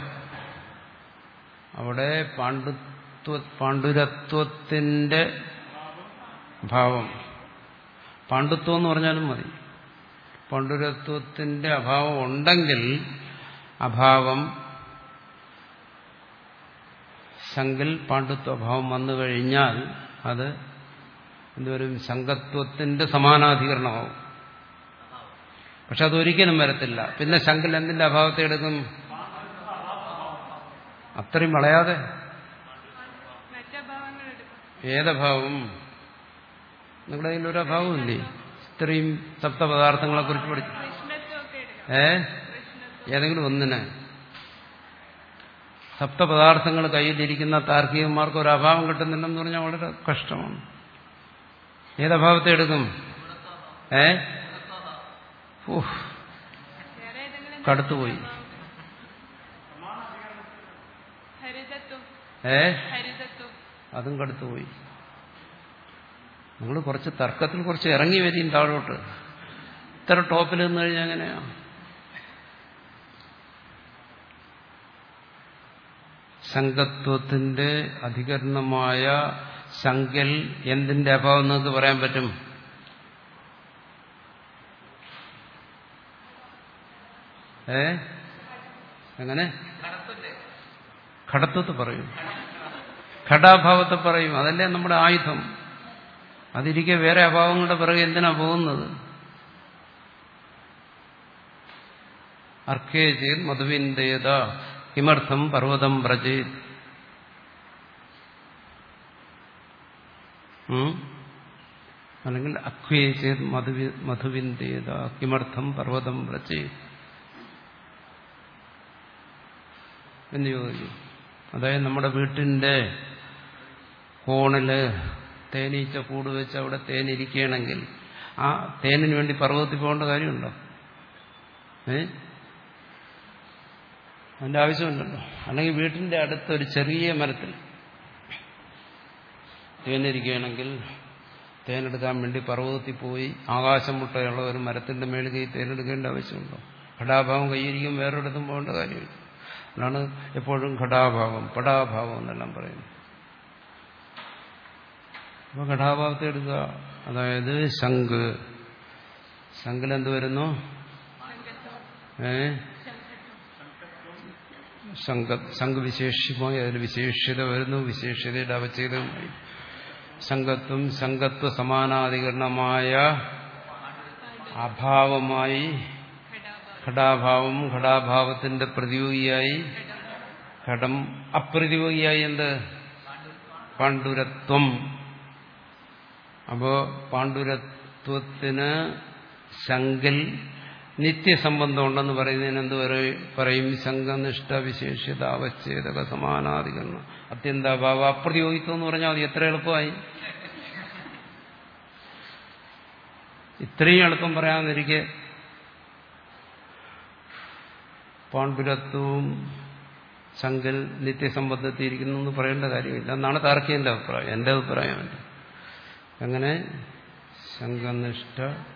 അവിടെ പാണ്ഡിത്വ പാണ്ഡുരത്വത്തിന്റെ ഭാവം, പാണ്ഡിത്വം എന്ന് പറഞ്ഞാലും മതി. പാണ്ഡുരത്വത്തിന്റെ അഭാവം ഉണ്ടെങ്കിൽ അഭാവം ശങ്കിൽ പാണ്ഡിത്വഭാവം വന്നു കഴിഞ്ഞാൽ അത് എന്തുവരും? ശങ്കത്വത്തിന്റെ സമാനാധികരണമാവും. പക്ഷെ അതൊരിക്കലും വരത്തില്ല. പിന്നെ ശങ്കിൽ എന്തിന്റെ അഭാവത്തെ എടുക്കും? അത്രയും വളയാതെ ഏതഭാവം? നിങ്ങളുടെ കയ്യിൽ ഒരു അഭാവമില്ലേ? ഇത്രയും സപ്തപദാർത്ഥങ്ങളെ കുറിച്ച് പഠിച്ചു. ഏ ഏതെങ്കിലും ഒന്നിന് സപ്തപദാർത്ഥങ്ങൾ കയ്യിലിരിക്കുന്ന താർക്കികന്മാർക്ക് ഒരു അഭാവം കിട്ടുന്നില്ലെന്ന് പറഞ്ഞാൽ വളരെ കഷ്ടമാണ്. ഏതഭാവത്തെ എടുക്കും? ഏ കടുത്തുപോയി. ഏ അതും കടുത്തുപോയി. നിങ്ങൾ കുറച്ച് തർക്കത്തിൽ കുറച്ച് ഇറങ്ങി വരും താഴോട്ട്. ഇത്ര ടോപ്പിൽ നിന്ന് കഴിഞ്ഞാൽ എങ്ങനെയാ? സംഗത്വത്തിന്റെ അധികരണമായ ശങ്കൽ എന്തിന്റെ അഭാവം എന്നൊക്കെ പറയാൻ പറ്റും? ഏ എങ്ങനെ? ഘടത്വത്തെ പറയും, ഘടാഭാവത്തെ പറയും. അതല്ലേ നമ്മുടെ ആയുധം. അതിരിക്കെ വേറെ അഭാവങ്ങളുടെ പിറകെ എന്തിനാ പോകുന്നത്? അർക്കേ ചേത് മധുവിന്ദേത കിമർത്ഥം പർവ്വതം വ്രജേത്. അല്ലെങ്കിൽ അക്വേ ചേത് മധുവി മധുവിന്ദേത കിമർത്ഥം പർവ്വതം വ്രജേത് എന്ന് ചോദിക്കും. അതായത് നമ്മുടെ വീട്ടിന്റെ കോണില് തേനീച്ച കൂട് വെച്ച് അവിടെ തേനിരിക്കുകയാണെങ്കിൽ ആ തേനിന് വേണ്ടി പർവ്വതത്തിൽ പോകേണ്ട കാര്യമുണ്ടോ? ഏ അതിന്റെ ആവശ്യമുണ്ടല്ലോ. അല്ലെങ്കിൽ വീട്ടിന്റെ അടുത്തൊരു ചെറിയ മരത്തിൽ തേനിരിക്കുകയാണെങ്കിൽ തേനെടുക്കാൻ വേണ്ടി പർവ്വതത്തിൽ പോയി ആകാശം മുട്ടയുള്ള ഒരു മരത്തിന്റെ മേളിൽ കൈ തേനെടുക്കേണ്ട ആവശ്യമുണ്ടോ? ഘടാഭാവം കൈയിരിക്കും, വേറൊരിടത്തും പോകേണ്ട കാര്യമില്ല. അതാണ് എപ്പോഴും ഘടാഭാവം പടാഭാവം എന്നെല്ലാം പറയുന്നത്. അപ്പൊ ഘടാഭാവത്തെ എടുക്കുക. അതായത് ശംഖ്, ശംഖിൽ എന്ത് വരുന്നു? ഏ ശംഖ ശംഖ് വിശേഷ്യമായി അതിൽ വിശേഷ്യത വരുന്നു. വിശേഷ്യതയുടെ അവച്ഛേദമായി സംഘത്വം സംഘത്വ സമാനാധികരണമായ അഭാവമായി ഘടാഭാവം, ഘടാഭാവത്തിന്റെ പ്രതിയോഗിയായി ഘടം, അപ്രതിയോഗിയായി എന്ത്? പാണ്ഡുരത്വം. അപ്പോ പാണ്ഡുരത്വത്തിന് ശങ്കിൽ നിത്യസംബന്ധം ഉണ്ടെന്ന് പറയുന്നതിന് എന്ത് പറയും? ശങ്കനിഷ്ഠ വിശേഷ്യത അവച്ഛേദക സമാനാധികരണം അത്യന്താഭാവ അപ്രതിയോഗിത്വം എന്ന് പറഞ്ഞാൽ അത് എത്ര എളുപ്പമായി. ഇത്രയും എളുപ്പം പറയാമെന്നിരിക്കെ പാണ്ഡുരത്വവും ശങ്കിൽ നിത്യസംബന്ധത്തിയിരിക്കുന്നു എന്ന് പറയേണ്ട കാര്യമില്ല എന്നാണ് താർക്കികന്റെ അഭിപ്രായം. എന്റെ അഭിപ്രായമല്ല. അങ്ങനെ ശങ്കനിഷ്ഠ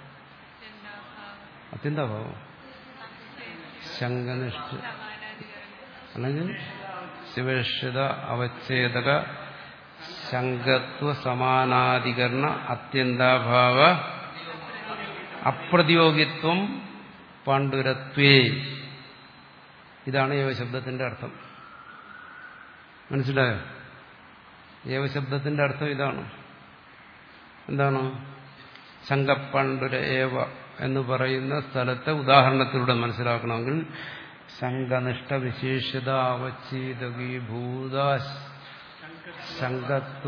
അത്യന്താഭാവം ശങ്കനിഷ്ഠ അല്ലെങ്കിൽ ശിവേഷ്ഠത അവച്ഛേദക ശങ്കത്വ സമാനാധികരണ അത്യന്താഭാവ അപ്രതിയോഗിത്വം പാണ്ഡുരത്വേ. ഇതാണ് ഏവശബ്ദത്തിന്റെ അർത്ഥം. മനസ്സിലായോ? ഏവശബ്ദത്തിന്റെ അർത്ഥം ഇതാണ്. എന്താണ്? ശങ്കപ്പാണ്ഡുര ഏവ എന്ന് പറയുന്ന സ്ഥലത്തെ ഉദാഹരണത്തിലൂടെ മനസ്സിലാക്കണമെങ്കിൽ ശങ്കനിഷ്ഠ വിശേഷത അവച്ഛേദീഭൂത ശങ്കത്വ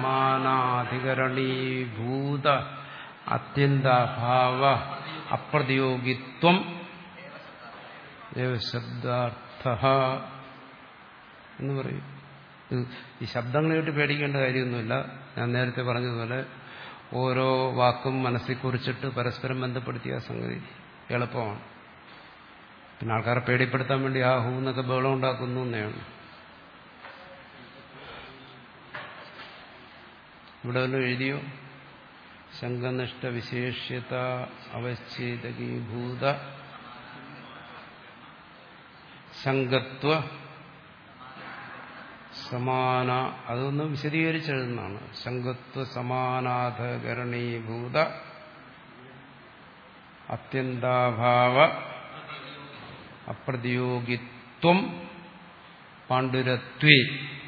സമാനാധികരണീഭൂത അത്യന്താഭാവ അപ്രതിയോഗിത്വം ശബ്ദാർത്ഥ എന്ന് പറയും. ഈ ശബ്ദങ്ങളെ വിട്ട് പേടിക്കേണ്ട കാര്യമൊന്നുമില്ല. ഞാൻ നേരത്തെ പറഞ്ഞതുപോലെ ഓരോ വാക്കും മനസ്സിൽ കുറിച്ചിട്ട് പരസ്പരം ബന്ധപ്പെടുത്തിയ സംഗതി എളുപ്പമാണ്. പിന്നെ ആൾക്കാരെ പേടിപ്പെടുത്താൻ വേണ്ടി ആ ഹൂ എന്നൊക്കെ ബഹളം ഉണ്ടാക്കുന്നു എന്നാണ്. ഇവിടെ വല്ലതും എഴുതിയോ? ശങ്കനിഷ്ഠ വിശേഷ്യത അവച്ഛേദീഭൂത ശങ്കത്വ സമാന, അതൊന്ന് വിശദീകരിച്ചെഴുതുന്നതാണ്. ശങ്കത്വ സമാനാധകരണീഭൂത അത്യന്താഭാവ അപ്രതിയോഗിത്വം പാണ്ഡുരത്വേ.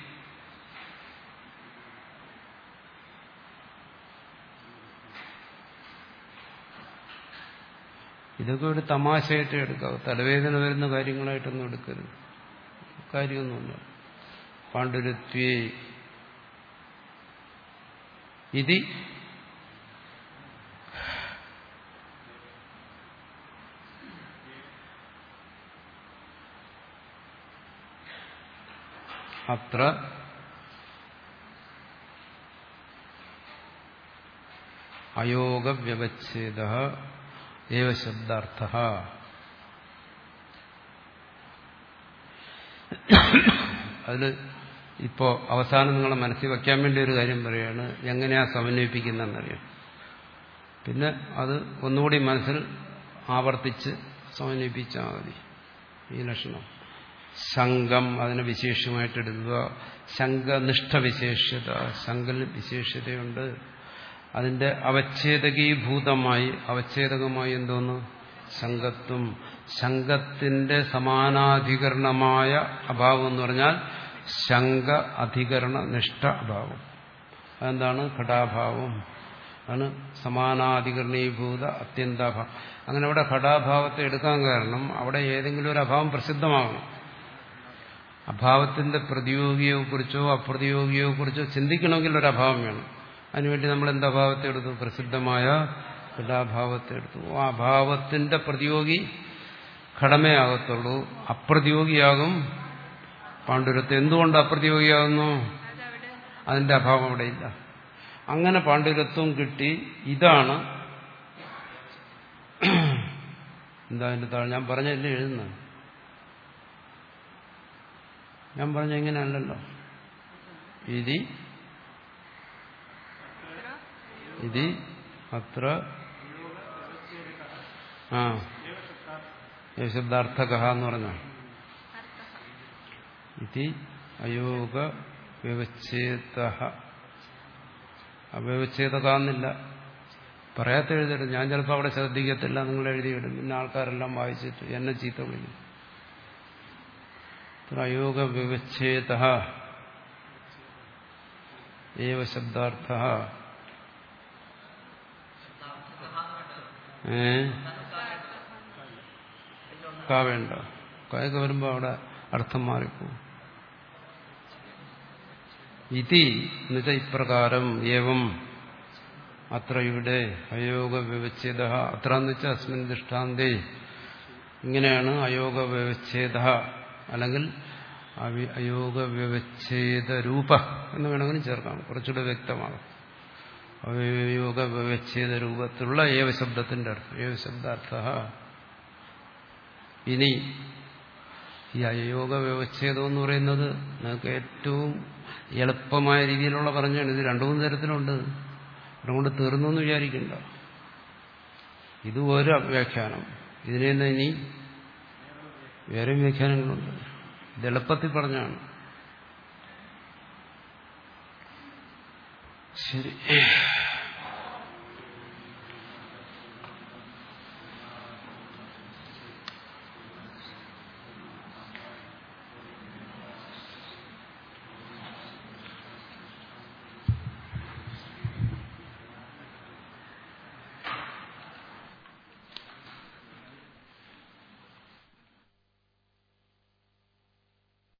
ഇതൊക്കെ ഒരു തമാശയായിട്ട് എടുക്കാം. തലവേദന വരുന്ന കാര്യങ്ങളായിട്ടൊന്നും എടുക്കരുത്. കാര്യമൊന്നുമില്ല. പാണ്ഡുരത്വേ ഇതി അത്ര അയോഗവ്യവച്ഛേദ ഏവ ശബ്ദാർത്ഥഃ. അതിൽ ഇപ്പോ അവസാനം നിങ്ങളെ മനസ്സിൽ വയ്ക്കാൻ വേണ്ടി ഒരു കാര്യം പറയുകയാണ്. എങ്ങനെയാ സമന്വയിപ്പിക്കുന്നതെന്നറിയാം. പിന്നെ അത് ഒന്നുകൂടി മനസ്സിൽ ആവർത്തിച്ച് സമന്വയിപ്പിച്ചാൽ മതി. ഈ ലക്ഷണം ശങ്കം അതിനെ വിശേഷമായിട്ടെടുക്കുക. ശങ്കനിഷ്ഠ വിശേഷ്യത, ശങ്കൽ വിശേഷ്യതയുണ്ട്. അതിന്റെ അവച്ഛേദകീഭൂതമായി, അവച്ഛേദകമായി എന്തോന്ന്? ശങ്കത്വം. ശങ്കത്തിന്റെ സമാനാധികരണമായ അഭാവം എന്ന് പറഞ്ഞാൽ ശങ്ക അധികരണ നിഷ്ഠ അഭാവം. അതെന്താണ്? ഘടാഭാവം. ആണ് സമാനാധികരണീഭൂത അത്യന്താഭാവം. അങ്ങനെ അവിടെ ഘടാഭാവത്തെ എടുക്കാൻ കാരണം അവിടെ ഏതെങ്കിലും ഒരു അഭാവം പ്രസിദ്ധമാകണം. അഭാവത്തിന്റെ പ്രതിയോഗിയെക്കുറിച്ചോ അപ്രതിയോഗിയെക്കുറിച്ചോ ചിന്തിക്കണമെങ്കിൽ ഒരു അഭാവം വേണം. അതിനുവേണ്ടി നമ്മൾ എന്ത് അഭാവത്തെ എടുത്തു? പ്രസിദ്ധമായ ഘടാഭാവത്തെ എടുത്തു. ആ അഭാവത്തിന്റെ പ്രതിയോഗി ഘടമയാകത്തുള്ളൂ. അപ്രതിയോഗിയാകും പാണ്ഡുരത്വം. എന്തുകൊണ്ട് അപ്രതിയോഗിയാകുന്നു? അതിന്റെ അഭാവം അവിടെ ഇല്ല. അങ്ങനെ പാണ്ഡുരത്വം കിട്ടി. ഇതാണ് എന്താ അതിന്റെ താഴെ ഞാൻ പറഞ്ഞല്ലേ എഴുതുന്നത്? ഞാൻ പറഞ്ഞ എങ്ങനെയല്ലല്ലോ. ഇതി ഇതി അത്ര ആ ശബ്ദാർത്ഥക എന്ന് പറഞ്ഞ ഇതി അയോഗ വ്യവച്ഛേദ. അവ്യവച്ഛേദകാന്നില്ല, പറയാത്ത എഴുതരുത്. ഞാൻ ചിലപ്പോൾ അവിടെ ശ്രദ്ധിക്കത്തില്ല, നിങ്ങൾ എഴുതിയിടും. പിന്നെ ആൾക്കാരെല്ലാം വായിച്ചിട്ട് എന്നെ ചീത്ത വിളിക്കും. അയോഗ വ്യവച്ഛേദ ഏവ ശബ്ദാർത്ഥ. ഏ കാ വേണ്ട, കായൊക്കെ വരുമ്പോ അവിടെ അർത്ഥം മാറിപ്പോവും. ഇതി എന്നുവെച്ചാൽ ഇപ്രകാരം. ഏവം അത്ര ഇവിടെ അയോഗ വ്യവച്ഛേദ. അത്ര എന്ന് വെച്ചാൽ അസ്മിൻ ദൃഷ്ടാന്തേ ഇങ്ങനെയാണ് അയോഗ വ്യവച്ഛേദ, അല്ലെങ്കിൽ അയോഗ വ്യവച്ഛേദ രൂപ എന്ന് വേണമെങ്കിലും ചേർക്കാം, കുറച്ചുകൂടെ വ്യക്തമാകും. അയോഗ വ്യവച്ഛേദ രൂപത്തിലുള്ള ഏവ ശബ്ദത്തിന്റെ അർത്ഥം. ഏവ ശബ്ദാർത്ഥ. ഇനി ഈ അയോഗ വ്യവച്ഛേദം എന്ന് പറയുന്നത് നിങ്ങൾക്ക് ഏറ്റവും എളുപ്പമായ രീതിയിലുള്ള പറഞ്ഞാണ്. ഇത് രണ്ടു മൂന്ന് തരത്തിലുണ്ട്. അതുകൊണ്ട് തീർന്നു എന്ന് വിചാരിക്കണ്ട. ഇത് ഒരു വ്യാഖ്യാനം. ഇതിനെ തന്നെ ഇനി വേറെ വ്യാഖ്യാനങ്ങളുണ്ട്. ഇത് എളുപ്പത്തിൽ പറഞ്ഞാണ്. ശരി.